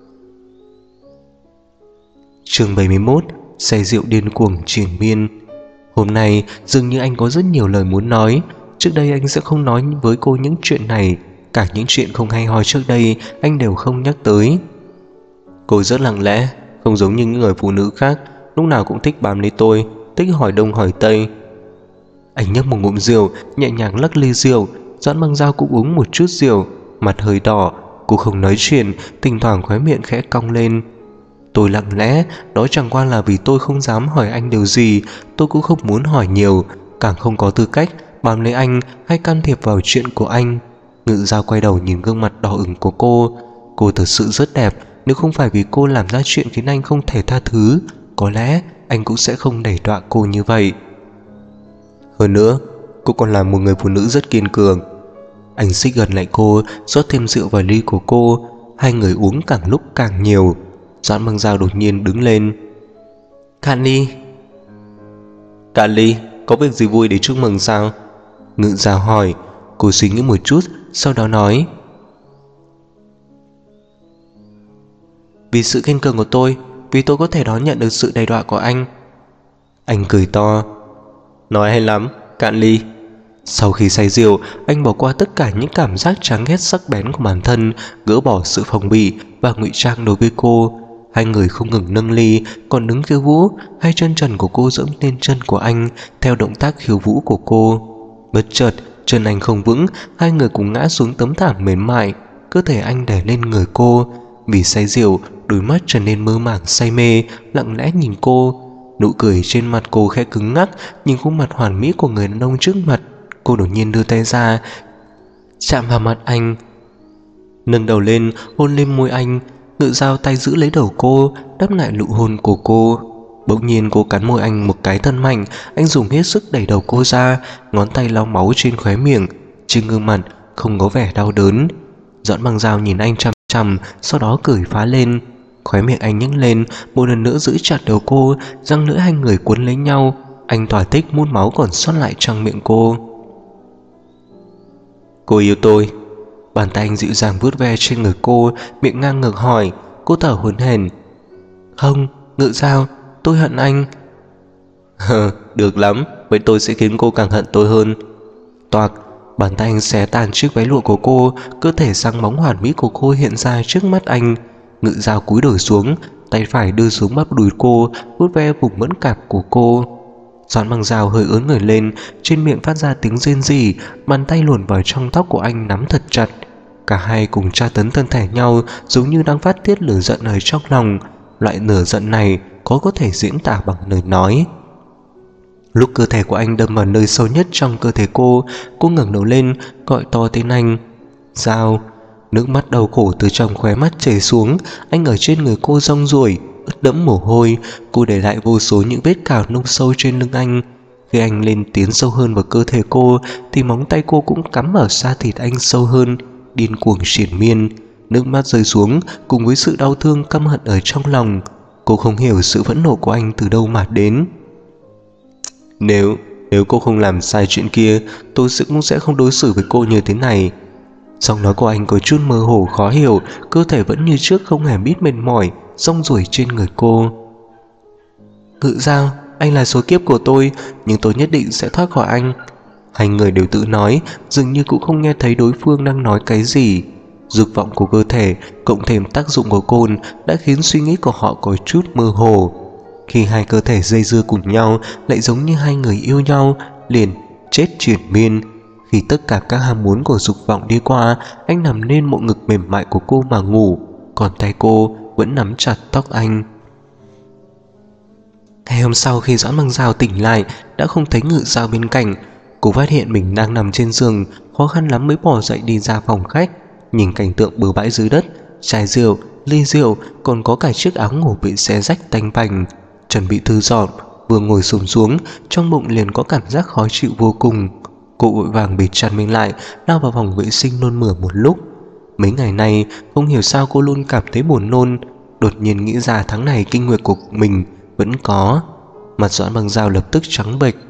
Chương bảy mươi mốt. Say rượu điên cuồng triền miên. Hôm nay dường như anh có rất nhiều lời muốn nói. Trước đây anh sẽ không nói với cô những chuyện này, cả những chuyện không hay ho trước đây anh đều không nhắc tới. Cô rất lặng lẽ, không giống như những người phụ nữ khác, lúc nào cũng thích bám lấy tôi, thích hỏi đông hỏi tây. Anh nhấp một ngụm rượu, nhẹ nhàng lắc ly rượu. Doãn Bằng Dao cũng uống một chút rượu, mặt hơi đỏ. Cô không nói chuyện, thỉnh thoảng khóe miệng khẽ cong lên. Tôi lặng lẽ, đó chẳng qua là vì tôi không dám hỏi anh điều gì. Tôi cũng không muốn hỏi nhiều, càng không có tư cách bám lấy anh hay can thiệp vào chuyện của anh. Ngự Dao quay đầu nhìn gương mặt đỏ ửng của cô. Cô thật sự rất đẹp. Nếu không phải vì cô làm ra chuyện khiến anh không thể tha thứ, có lẽ anh cũng sẽ không đẩy đọa cô như vậy. Hơn nữa, cô còn là một người phụ nữ rất kiên cường. Anh xích gần lại cô, rót thêm rượu vào ly của cô. Hai người uống càng lúc càng nhiều. Doãn Bằng Dao đột nhiên đứng lên. Cạn ly. Cạn ly, có việc gì vui để chúc mừng sao? Ngự Dao hỏi. Cô suy nghĩ một chút, sau đó nói: Vì sự kiên cường của tôi, vì tôi có thể đón nhận được sự đầy đọa của anh. Anh cười to. Nói hay lắm, cạn ly. Sau khi say rượu, anh bỏ qua tất cả những cảm giác chán ghét sắc bén của bản thân, gỡ bỏ sự phòng bị và ngụy trang đối với cô. Hai người không ngừng nâng ly, còn đứng khiêu vũ. Hai chân trần của cô dẫm lên chân của anh theo động tác khiêu vũ của cô. Bất chợt, chân anh không vững, hai người cùng ngã xuống tấm thảm mềm mại. Cơ thể anh đè lên người cô. Vì say rượu, đôi mắt trở nên mơ màng say mê, lặng lẽ nhìn cô. Nụ cười trên mặt cô khẽ cứng ngắc, nhìn khuôn mặt hoàn mỹ của người đàn ông trước mặt. Cô đột nhiên đưa tay ra, chạm vào mặt anh, nâng đầu lên, hôn lên môi anh. Ngự Dao tay giữ lấy đầu cô, đáp lại nụ hôn của cô. Bỗng nhiên cô cắn môi anh một cái thật mạnh. Anh dùng hết sức đẩy đầu cô ra, ngón tay lau máu trên khóe miệng. Trên gương mặt không có vẻ đau đớn. Doãn Bằng Dao nhìn anh chằm chằm, sau đó cười phá lên. Khóe miệng anh nhếch lên, một lần nữa giữ chặt đầu cô, răng lưỡi hai người cuốn lấy nhau. Anh thỏa thích mút máu còn sót lại trong miệng cô. Cô yêu tôi. Bàn tay anh dịu dàng vuốt ve trên người cô, miệng ngang ngược hỏi. Cô thở hổn hển. Không, Ngự Dao, tôi hận anh. Hờ, được lắm, vậy tôi sẽ khiến cô càng hận tôi hơn. Toạc, bàn tay anh xé tàn chiếc váy lụa của cô, cơ thể sáng bóng hoàn mỹ của cô hiện ra trước mắt anh. Ngự Dao cúi đầu xuống, tay phải đưa xuống bắp đùi cô, vuốt ve vùng mẫn cảm của cô. Doãn Bằng Dao hơi ớn người lên, trên miệng phát ra tiếng rên rỉ, bàn tay luồn vào trong tóc của anh nắm thật chặt. Cả hai cùng tra tấn thân thể nhau, giống như đang phát tiết lửa giận ở trong lòng. Loại lửa giận này có có thể diễn tả bằng lời nói. Lúc cơ thể của anh đâm vào nơi sâu nhất trong cơ thể cô, cô ngẩng đầu lên, gọi to tên anh. Dao. Nước mắt đau khổ từ trong khóe mắt chảy xuống. Anh ở trên người cô rong ruổi, ướt đẫm mồ hôi. Cô để lại vô số những vết cào nung sâu trên lưng anh. Khi anh lên tiến sâu hơn vào cơ thể cô, thì móng tay cô cũng cắm ở da thịt anh sâu hơn, điên cuồng triền miên. Nước mắt rơi xuống cùng với sự đau thương căm hận ở trong lòng. Cô không hiểu sự phẫn nộ của anh từ đâu mà đến. Nếu, nếu cô không làm sai chuyện kia, tôi sẽ cũng sẽ không đối xử với cô như thế này. Giọng nói của anh có chút mơ hồ khó hiểu, cơ thể vẫn như trước không hề biết mệt mỏi, rong ruổi trên người cô. Ngự Dao, anh là số kiếp của tôi, nhưng tôi nhất định sẽ thoát khỏi anh. Hai người đều tự nói, dường như cũng không nghe thấy đối phương đang nói cái gì. Dục vọng của cơ thể cộng thêm tác dụng của cồn đã khiến suy nghĩ của họ có chút mơ hồ. Khi hai cơ thể dây dưa cùng nhau, lại giống như hai người yêu nhau, liền chết triền miên. Khi tất cả các ham muốn của dục vọng đi qua, anh nằm lên bộ ngực mềm mại của cô mà ngủ, còn tay cô vẫn nắm chặt tóc anh. Ngày hôm sau khi Doãn Băng Dao tỉnh lại đã không thấy Ngự Dao bên cạnh. Cô phát hiện mình đang nằm trên giường, khó khăn lắm mới bỏ dậy đi ra phòng khách. Nhìn cảnh tượng bừa bãi dưới đất, chai rượu, ly rượu, còn có cả chiếc áo ngủ bị xé rách tanh bành. Chuẩn bị thu dọn, vừa ngồi xổm xuống, trong bụng liền có cảm giác khó chịu vô cùng. Cô vội vàng bịt chăn mình lại, lao vào phòng vệ sinh nôn mửa một lúc. Mấy ngày nay không hiểu sao cô luôn cảm thấy buồn nôn. Đột nhiên nghĩ ra tháng này kinh nguyệt của mình vẫn có. Mặt Doãn Băng Dao lập tức trắng bệch.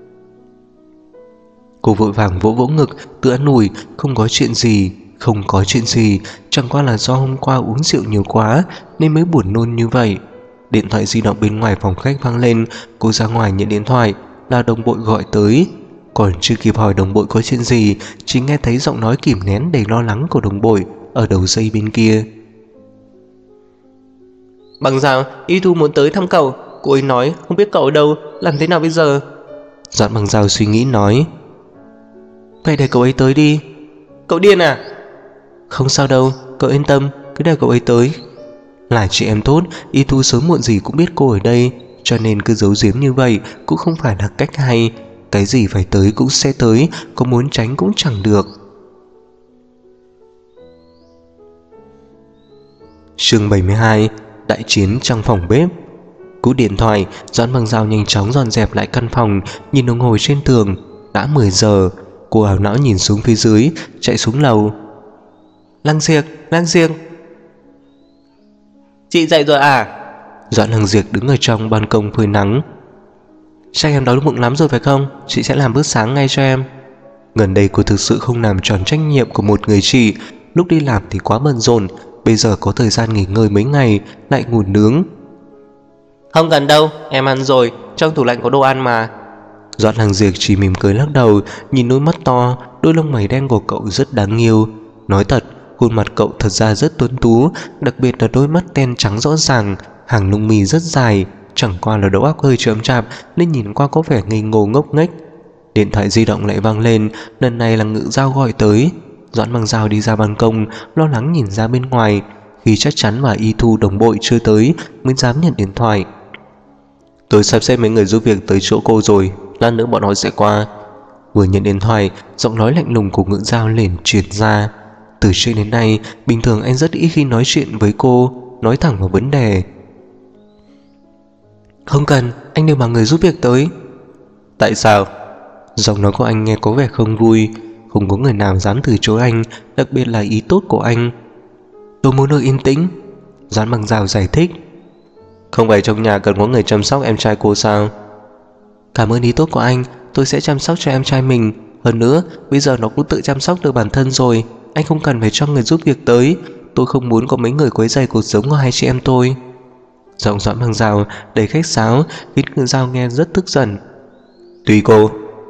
Cô vội vàng vỗ vỗ ngực, tự an ủi không có chuyện gì, không có chuyện gì, chẳng qua là do hôm qua uống rượu nhiều quá nên mới buồn nôn như vậy. Điện thoại di động bên ngoài phòng khách vang lên. Cô ra ngoài nhận điện thoại, là đồng bội gọi tới. Còn chưa kịp hỏi đồng bội có chuyện gì, chỉ nghe thấy giọng nói kìm nén đầy lo lắng của đồng bội ở đầu dây bên kia. Băng Dao, Y Thu muốn tới thăm cậu. Cô ấy nói không biết cậu ở đâu, làm thế nào bây giờ? Doãn Băng Dao suy nghĩ nói. Vậy để cậu ấy tới đi. Cậu điên à? Không sao đâu, cậu yên tâm, cứ để cậu ấy tới. Là chị em tốt, Y Thu sớm muộn gì cũng biết cô ở đây, cho nên cứ giấu giếm như vậy cũng không phải là cách hay. Cái gì phải tới cũng sẽ tới, có muốn tránh cũng chẳng được. Chương bảy mươi hai. Đại chiến trong phòng bếp. Cú điện thoại, Doãn Băng Dao nhanh chóng dọn dẹp lại căn phòng. Nhìn đồng hồ trên tường, đã mười giờ. Cô ảo não nhìn xuống phía dưới, chạy xuống lầu. Lăng Diệc, Lăng Diệc, chị dậy rồi à? Doãn Lăng Diệc đứng ở trong ban công phơi nắng. Chắc em đói bụng lắm rồi phải không? Chị sẽ làm bữa sáng ngay cho em. Gần đây cô thực sự không làm tròn trách nhiệm của một người chị. Lúc đi làm thì quá bận rộn, bây giờ có thời gian nghỉ ngơi mấy ngày lại ngủ nướng. Không cần đâu, em ăn rồi, trong tủ lạnh có đồ ăn mà. Doãn Lăng Diệc chỉ mỉm cười lắc đầu, nhìn đôi mắt to, đôi lông mày đen của cậu rất đáng yêu. Nói thật, khuôn mặt cậu thật ra rất tuấn tú, đặc biệt là đôi mắt đen trắng rõ ràng, hàng lông mi rất dài, chẳng qua là đầu óc hơi chậm chạp nên nhìn qua có vẻ ngây ngô ngốc nghếch. Điện thoại di động lại vang lên, lần này là Ngự Dao gọi tới. Doãn Băng Dao đi ra ban công, lo lắng nhìn ra bên ngoài. Khi chắc chắn mà Y Thu đồng bội chưa tới mới dám nhận điện thoại. Tôi sắp xếp mấy người giúp việc tới chỗ cô rồi, lát nữa bọn họ sẽ qua. Vừa nhận điện thoại, giọng nói lạnh lùng của Ngự Dao liền truyền ra. Từ trước đến nay, bình thường anh rất ít khi nói chuyện với cô, nói thẳng vào vấn đề. Không cần, anh đừng bảo người giúp việc tới. Tại sao? Giọng nói của anh nghe có vẻ không vui. Không có người nào dám từ chối anh, đặc biệt là ý tốt của anh. Tôi muốn được yên tĩnh, Doãn Băng Dao giải thích. Không phải trong nhà cần có người chăm sóc em trai cô sao? Cảm ơn ý tốt của anh, tôi sẽ chăm sóc cho em trai mình. Hơn nữa, bây giờ nó cũng tự chăm sóc được bản thân rồi. Anh không cần phải cho người giúp việc tới. Tôi không muốn có mấy người quấy rầy cuộc sống của hai chị em tôi. Giọng Doãn Băng Dao đầy khách sáo khiến Ngự Dao nghe rất tức giận. Tùy cô.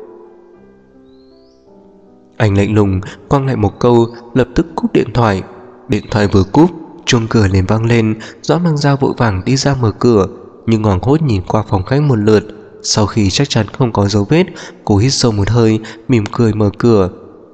Anh lạnh lùng quăng lại một câu, lập tức cúp điện thoại. Điện thoại vừa cúp, chuông cửa liền vang lên. Doãn Băng Dao vội vàng đi ra mở cửa, nhưng hoảng hốt nhìn qua phòng khách một lượt. Sau khi chắc chắn không có dấu vết, cô hít sâu một hơi, mỉm cười mở cửa.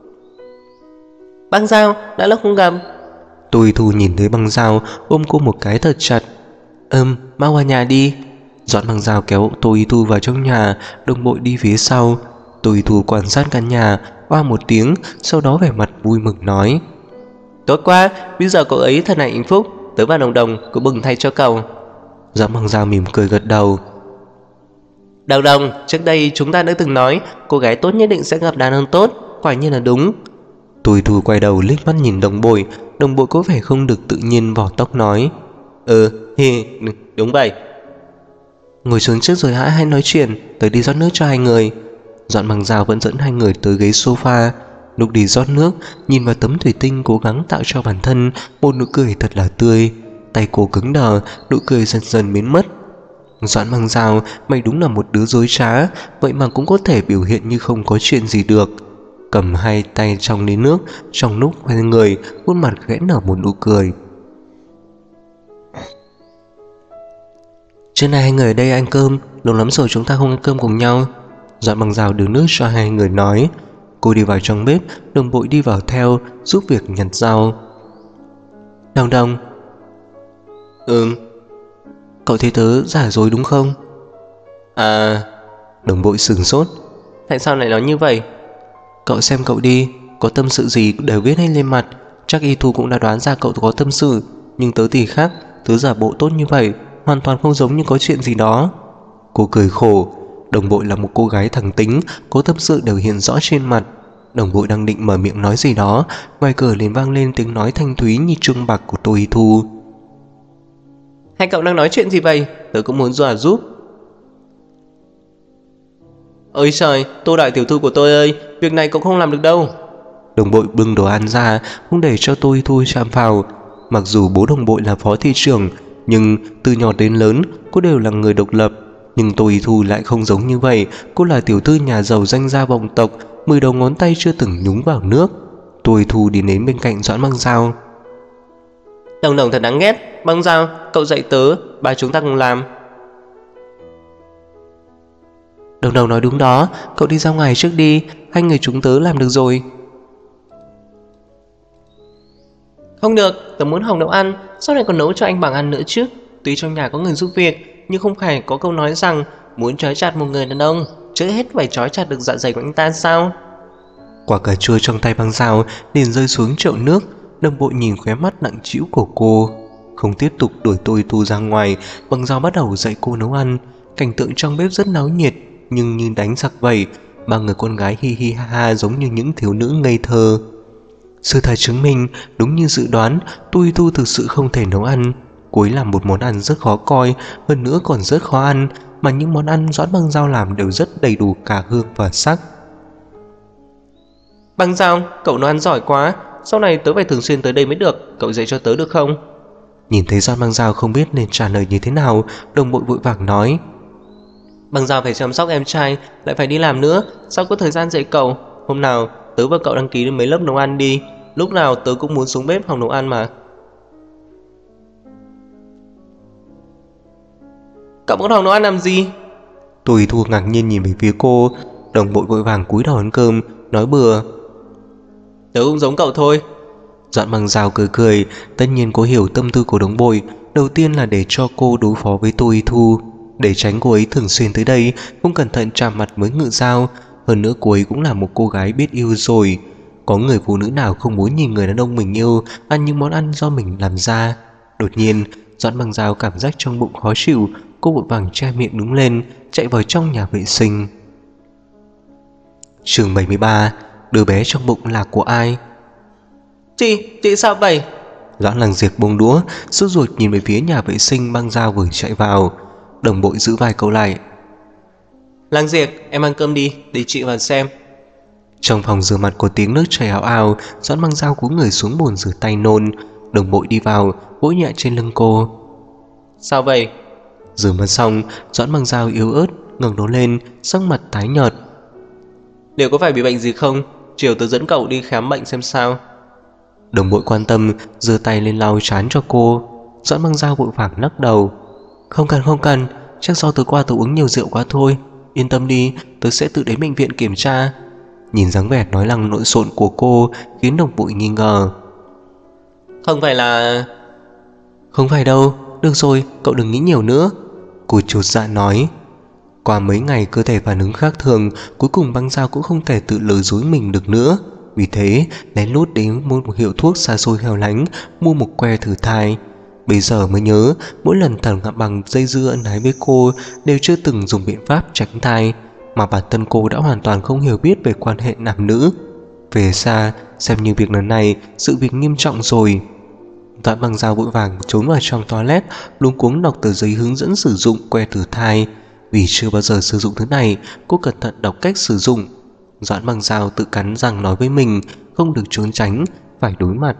Băng Dao, đã lâu không gặp. Tô Y Thu nhìn thấy Băng Dao, ôm cô một cái thật chặt. Ừm, mau vào nhà đi. Doãn Băng Dao kéo Tô Y Thu vào trong nhà, đồng bội đi phía sau. Tô Y Thu quan sát căn nhà, oa một tiếng, sau đó vẻ mặt vui mừng nói. Tốt quá, bây giờ cậu ấy thật là hạnh phúc. Tớ và Đồng Đồng cũng mừng thay cho cậu. Doãn Băng Dao mỉm cười gật đầu. Đồng Đồng, trước đây chúng ta đã từng nói cô gái tốt nhất định sẽ gặp đàn ông tốt, quả nhiên là đúng. Tô Y Thu quay đầu liếc mắt nhìn đồng bội. Đồng bội có vẻ không được tự nhiên vỏ tóc nói. Ừ, hi, đúng vậy. Ngồi xuống trước rồi hãy hay nói chuyện, tới đi rót nước cho hai người. Doãn Băng Dao vẫn dẫn hai người tới ghế sofa. Lúc đi rót nước, nhìn vào tấm thủy tinh cố gắng tạo cho bản thân một nụ cười thật là tươi. Tay cô cứng đờ, nụ cười dần dần biến mất. Doãn Băng Dao, mày đúng là một đứa dối trá, vậy mà cũng có thể biểu hiện như không có chuyện gì được. Cầm hai tay trong ly nước, trong lúc quay người, khuôn mặt khẽ nở một nụ cười. Trưa nay hai người ở đây ăn cơm, lâu lắm rồi chúng ta không ăn cơm cùng nhau. Doãn Băng Dao đưa nước cho hai người nói. Cô đi vào trong bếp, đồng bội đi vào theo, giúp việc nhặt rau. Đồng Đồng. Ừm. Cậu thấy tớ giả dối đúng không? À, Đồng bội sửng sốt. tại sao lại nói như vậy? Cậu xem cậu đi, có tâm sự gì đều viết hết lên mặt. Chắc Y Thu cũng đã đoán ra cậu có tâm sự. Nhưng tớ thì khác, tớ giả bộ tốt như vậy hoàn toàn không giống như có chuyện gì đó. Cô cười khổ. Đồng bội là một cô gái thẳng tính, có tâm sự đều hiện rõ trên mặt. Đồng bội đang định mở miệng nói gì đó, ngoài cửa liền vang lên tiếng nói thanh thúy như chuông bạc của Tô Y Thu. Hai cậu đang nói chuyện gì vậy? Tớ cũng muốn dọa giúp. Ôi trời, Tô đại tiểu thư của tôi ơi, việc này cậu không làm được đâu. Đồng bội bưng đồ ăn ra, không để cho Tô Y Thu chạm vào. Mặc dù bố đồng bội là phó thị trưởng, nhưng từ nhỏ đến lớn cô đều là người độc lập. Nhưng Tô Y Thu lại không giống như vậy. Cô là tiểu thư nhà giàu danh gia vọng tộc, mười đầu ngón tay chưa từng nhúng vào nước. Tô Y Thu đi đến bên cạnh Doãn Băng Dao. Đồng đồng thật đáng ghét. Băng Dao, cậu dạy tớ, ba chúng ta cùng làm. Đồng đồng nói đúng đó, cậu đi ra ngoài trước đi, hai người chúng tớ làm được rồi. Không được, tớ muốn học nấu ăn, sau này còn nấu cho anh bằng ăn nữa chứ. Tuy trong nhà có người giúp việc, nhưng không phải có câu nói rằng muốn trói chặt một người đàn ông, trước hết phải trói chặt được dạ dày của anh ta sao? Quả cà chua trong tay Băng Dao liền rơi xuống chậu nước. Đồng bội nhìn khóe mắt nặng trĩu của cô, không tiếp tục đuổi Tô Y Thu ra ngoài. Băng Dao bắt đầu dạy cô nấu ăn. Cảnh tượng trong bếp rất náo nhiệt, nhưng như đánh giặc vậy. Ba người con gái hi hi ha ha giống như những thiếu nữ ngây thơ. Sự thật chứng minh, đúng như dự đoán, Tô Y Thu thực sự không thể nấu ăn. Cô ấy làm một món ăn rất khó coi, hơn nữa còn rất khó ăn, mà những món ăn Doãn Băng Dao làm đều rất đầy đủ cả hương và sắc. Băng Dao, cậu nấu ăn giỏi quá, sau này tớ phải thường xuyên tới đây mới được, cậu dạy cho tớ được không? Nhìn thấy Doãn Băng Dao không biết nên trả lời như thế nào, đồng bội vội vàng nói. Băng Dao phải chăm sóc em trai, lại phải đi làm nữa, sao có thời gian dạy cậu? Hôm nào tớ và cậu đăng ký đến mấy lớp nấu ăn đi, lúc nào tớ cũng muốn xuống bếp học nấu ăn mà. Cậu muốn học nấu ăn làm gì? Tô Y Thu ngạc nhiên nhìn về phía cô. Đồng bội vội vàng cúi đầu ăn cơm, nói bừa. Tớ cũng giống cậu thôi. Doãn Băng Dao cười cười. Tất nhiên cô hiểu tâm tư của đồng bội. Đầu tiên là để cho cô đối phó với Tô Y Thu, để tránh cô ấy thường xuyên tới đây, không cẩn thận chạm mặt với ngự dao. Hơn nữa cô ấy cũng là một cô gái biết yêu rồi. Có người phụ nữ nào không muốn nhìn người đàn ông mình yêu ăn những món ăn do mình làm ra. Đột nhiên Doãn Băng Dao cảm giác trong bụng khó chịu. Cô vội vàng che miệng đứng lên, chạy vào trong nhà vệ sinh. Chương bảy mươi ba. Đứa bé trong bụng là của ai? Chị, chị sao vậy? Doãn Lăng Diệp buông đũa, sốt ruột nhìn về phía nhà vệ sinh Băng Dao vừa chạy vào. Đồng bội giữ vai câu lại. Lăng Diệp, em ăn cơm đi, để chị vào xem. Trong phòng rửa mặt có tiếng nước chảy ào ào. Doãn Băng Dao cúi người xuống bồn rửa tay nôn. Đồng bội đi vào, vỗ nhẹ trên lưng cô. Sao vậy? Rửa mặt xong, Doãn Băng Dao yếu ớt ngẩng đầu lên, sắc mặt tái nhợt. Liệu có phải bị bệnh gì không? Chiều tớ dẫn cậu đi khám bệnh xem sao. Đồng bội quan tâm, giơ tay lên lau trán cho cô. Doãn Băng Dao vội vàng lắc đầu. Không cần không cần, chắc do tối qua tớ uống nhiều rượu quá thôi. Yên tâm đi, tớ sẽ tự đến bệnh viện kiểm tra. Nhìn dáng vẻ nói lăng lộn xộn của cô khiến đồng bội nghi ngờ. Không phải là... Không phải đâu, được rồi, cậu đừng nghĩ nhiều nữa. Cô chột dạ nói. Qua mấy ngày cơ thể phản ứng khác thường, cuối cùng Băng Dao cũng không thể tự lừa dối mình được nữa. Vì thế lén lút đến mua một hiệu thuốc xa xôi hẻo lánh, mua một que thử thai. Bây giờ mới nhớ, mỗi lần Thẩm Ngạn Bằng dây dưa ân ái với cô đều chưa từng dùng biện pháp tránh thai, mà bản thân cô đã hoàn toàn không hiểu biết về quan hệ nam nữ. Về xa, xem như việc lần này sự việc nghiêm trọng rồi. Doãn Băng Dao vội vàng trốn vào trong toilet, luống cuống đọc tờ giấy hướng dẫn sử dụng que thử thai. Vì chưa bao giờ sử dụng thứ này, cô cẩn thận đọc cách sử dụng. Doãn Băng Dao tự cắn răng nói với mình không được trốn tránh, phải đối mặt.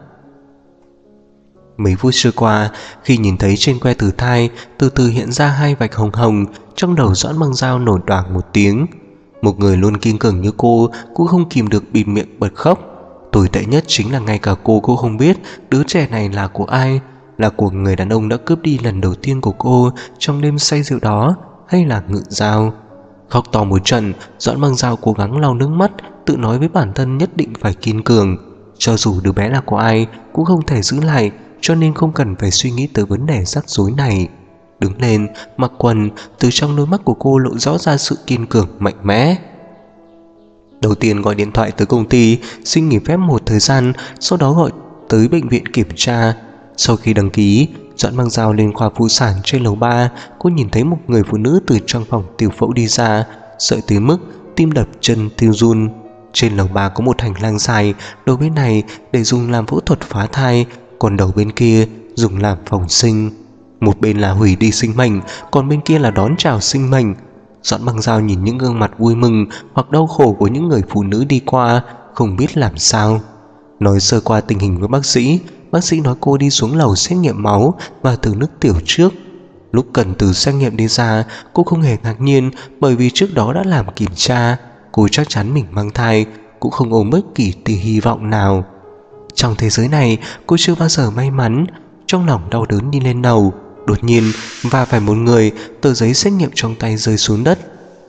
Mấy phút trôi qua, khi nhìn thấy trên que thử thai từ từ hiện ra hai vạch hồng hồng, trong đầu Doãn Băng Dao nổi đoảng một tiếng. Một người luôn kiên cường như cô cũng không kìm được bịt miệng bật khóc. Tồi tệ nhất chính là ngay cả cô cũng không biết đứa trẻ này là của ai, là của người đàn ông đã cướp đi lần đầu tiên của cô trong đêm say rượu đó, hay là ngự dao. Khóc to một trận, Doãn Băng Dao cố gắng lau nước mắt, tự nói với bản thân nhất định phải kiên cường. Cho dù đứa bé là của ai cũng không thể giữ lại, cho nên không cần phải suy nghĩ tới vấn đề rắc rối này. Đứng lên, mặc quần, từ trong đôi mắt của cô lộ rõ ra sự kiên cường mạnh mẽ. Đầu tiên gọi điện thoại tới công ty xin nghỉ phép một thời gian, sau đó gọi tới bệnh viện kiểm tra. Sau khi đăng ký, Doãn mang dao lên khoa phụ sản trên lầu ba. Cô nhìn thấy một người phụ nữ từ trong phòng tiểu phẫu đi ra, sợ tới mức tim đập chân tiêu run. Trên lầu ba có một hành lang dài, đầu bên này để dùng làm phẫu thuật phá thai, còn đầu bên kia dùng làm phòng sinh. Một bên là hủy đi sinh mệnh, còn bên kia là đón chào sinh mệnh. Doãn băng dao nhìn những gương mặt vui mừng hoặc đau khổ của những người phụ nữ đi qua, không biết làm sao. Nói sơ qua tình hình với bác sĩ. Bác sĩ nói cô đi xuống lầu xét nghiệm máu và từ nước tiểu trước. Lúc cần từ xét nghiệm đi ra, cô không hề ngạc nhiên, bởi vì trước đó đã làm kiểm tra. Cô chắc chắn mình mang thai, cũng không ôm bất kỳ tia hy vọng nào. Trong thế giới này, cô chưa bao giờ may mắn. Trong lòng đau đớn đi lên đầu, đột nhiên va phải một người, tờ giấy xét nghiệm trong tay rơi xuống đất.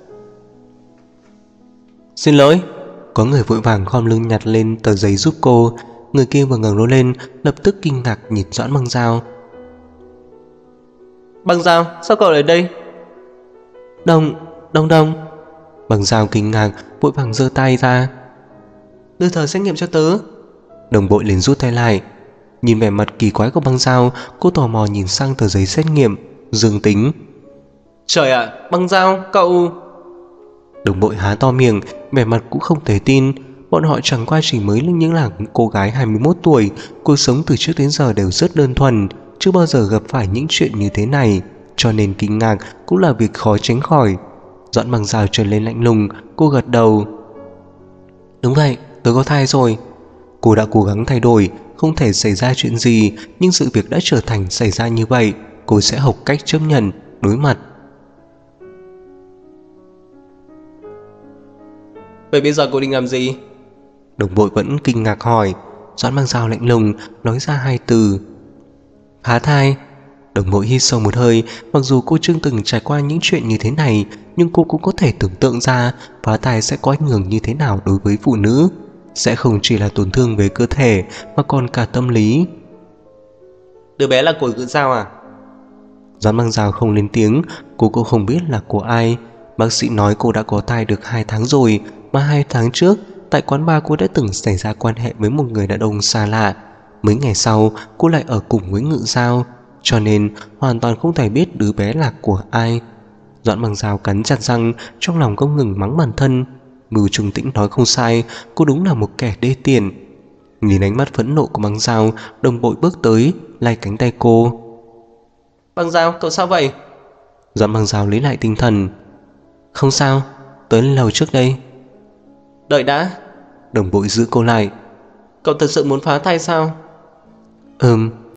Xin lỗi. Có người vội vàng khom lưng nhặt lên tờ giấy giúp cô. Người kia vừa ngẩng đầu lên, lập tức kinh ngạc nhìn Doãn băng dao. Băng dao, sao cậu ở đây? Đông, đông đông. Băng dao kinh ngạc, vội vàng giơ tay ra. Đưa tờ xét nghiệm cho tớ. Đồng bội liền rút tay lại. Nhìn vẻ mặt kỳ quái của băng dao, cô tò mò nhìn sang tờ giấy xét nghiệm. Dương tính. Trời ạ, à, băng dao, cậu... Đồng bội há to miệng, vẻ mặt cũng không thể tin. Bọn họ chẳng qua chỉ mới là những là cô gái hai mươi mốt tuổi, cuộc sống từ trước đến giờ đều rất đơn thuần, chưa bao giờ gặp phải những chuyện như thế này, cho nên kinh ngạc cũng là việc khó tránh khỏi. Doãn băng dao trở lên lạnh lùng, cô gật đầu. Đúng vậy, tớ có thai rồi. Cô đã cố gắng thay đổi, không thể xảy ra chuyện gì, nhưng sự việc đã trở thành xảy ra như vậy. Cô sẽ học cách chấp nhận, đối mặt. Vậy bây giờ cô định làm gì? Đồng bội vẫn kinh ngạc hỏi. Doãn băng dao lạnh lùng nói ra hai từ: phá thai. Đồng bội hít sâu một hơi. Mặc dù cô chưa từng trải qua những chuyện như thế này, nhưng cô cũng có thể tưởng tượng ra phá thai sẽ có ảnh hưởng như thế nào đối với phụ nữ. Sẽ không chỉ là tổn thương về cơ thể, mà còn cả tâm lý. Đứa bé là của Cự Dao à? Doãn băng dao không lên tiếng. Cô cũng không biết là của ai. Bác sĩ nói cô đã có thai được hai tháng rồi, mà hai tháng trước tại quán bar cô đã từng xảy ra quan hệ với một người đàn ông xa lạ. Mấy ngày sau cô lại ở cùng với Ngự Dao, cho nên hoàn toàn không thể biết đứa bé là của ai. Doãn băng dao cắn chặt răng, trong lòng không ngừng mắng bản thân. Bưu Trung Tĩnh nói không sai, cô đúng là một kẻ đê tiện. Nhìn ánh mắt phẫn nộ của băng dao, đồng bội bước tới lay cánh tay cô. Băng dao, cậu sao vậy? Doãn băng dao lấy lại tinh thần. Không sao, tới lên lầu trước đây. Đợi đã. Đồng bội giữ cô lại. Cậu thật sự muốn phá thai sao? Ừm.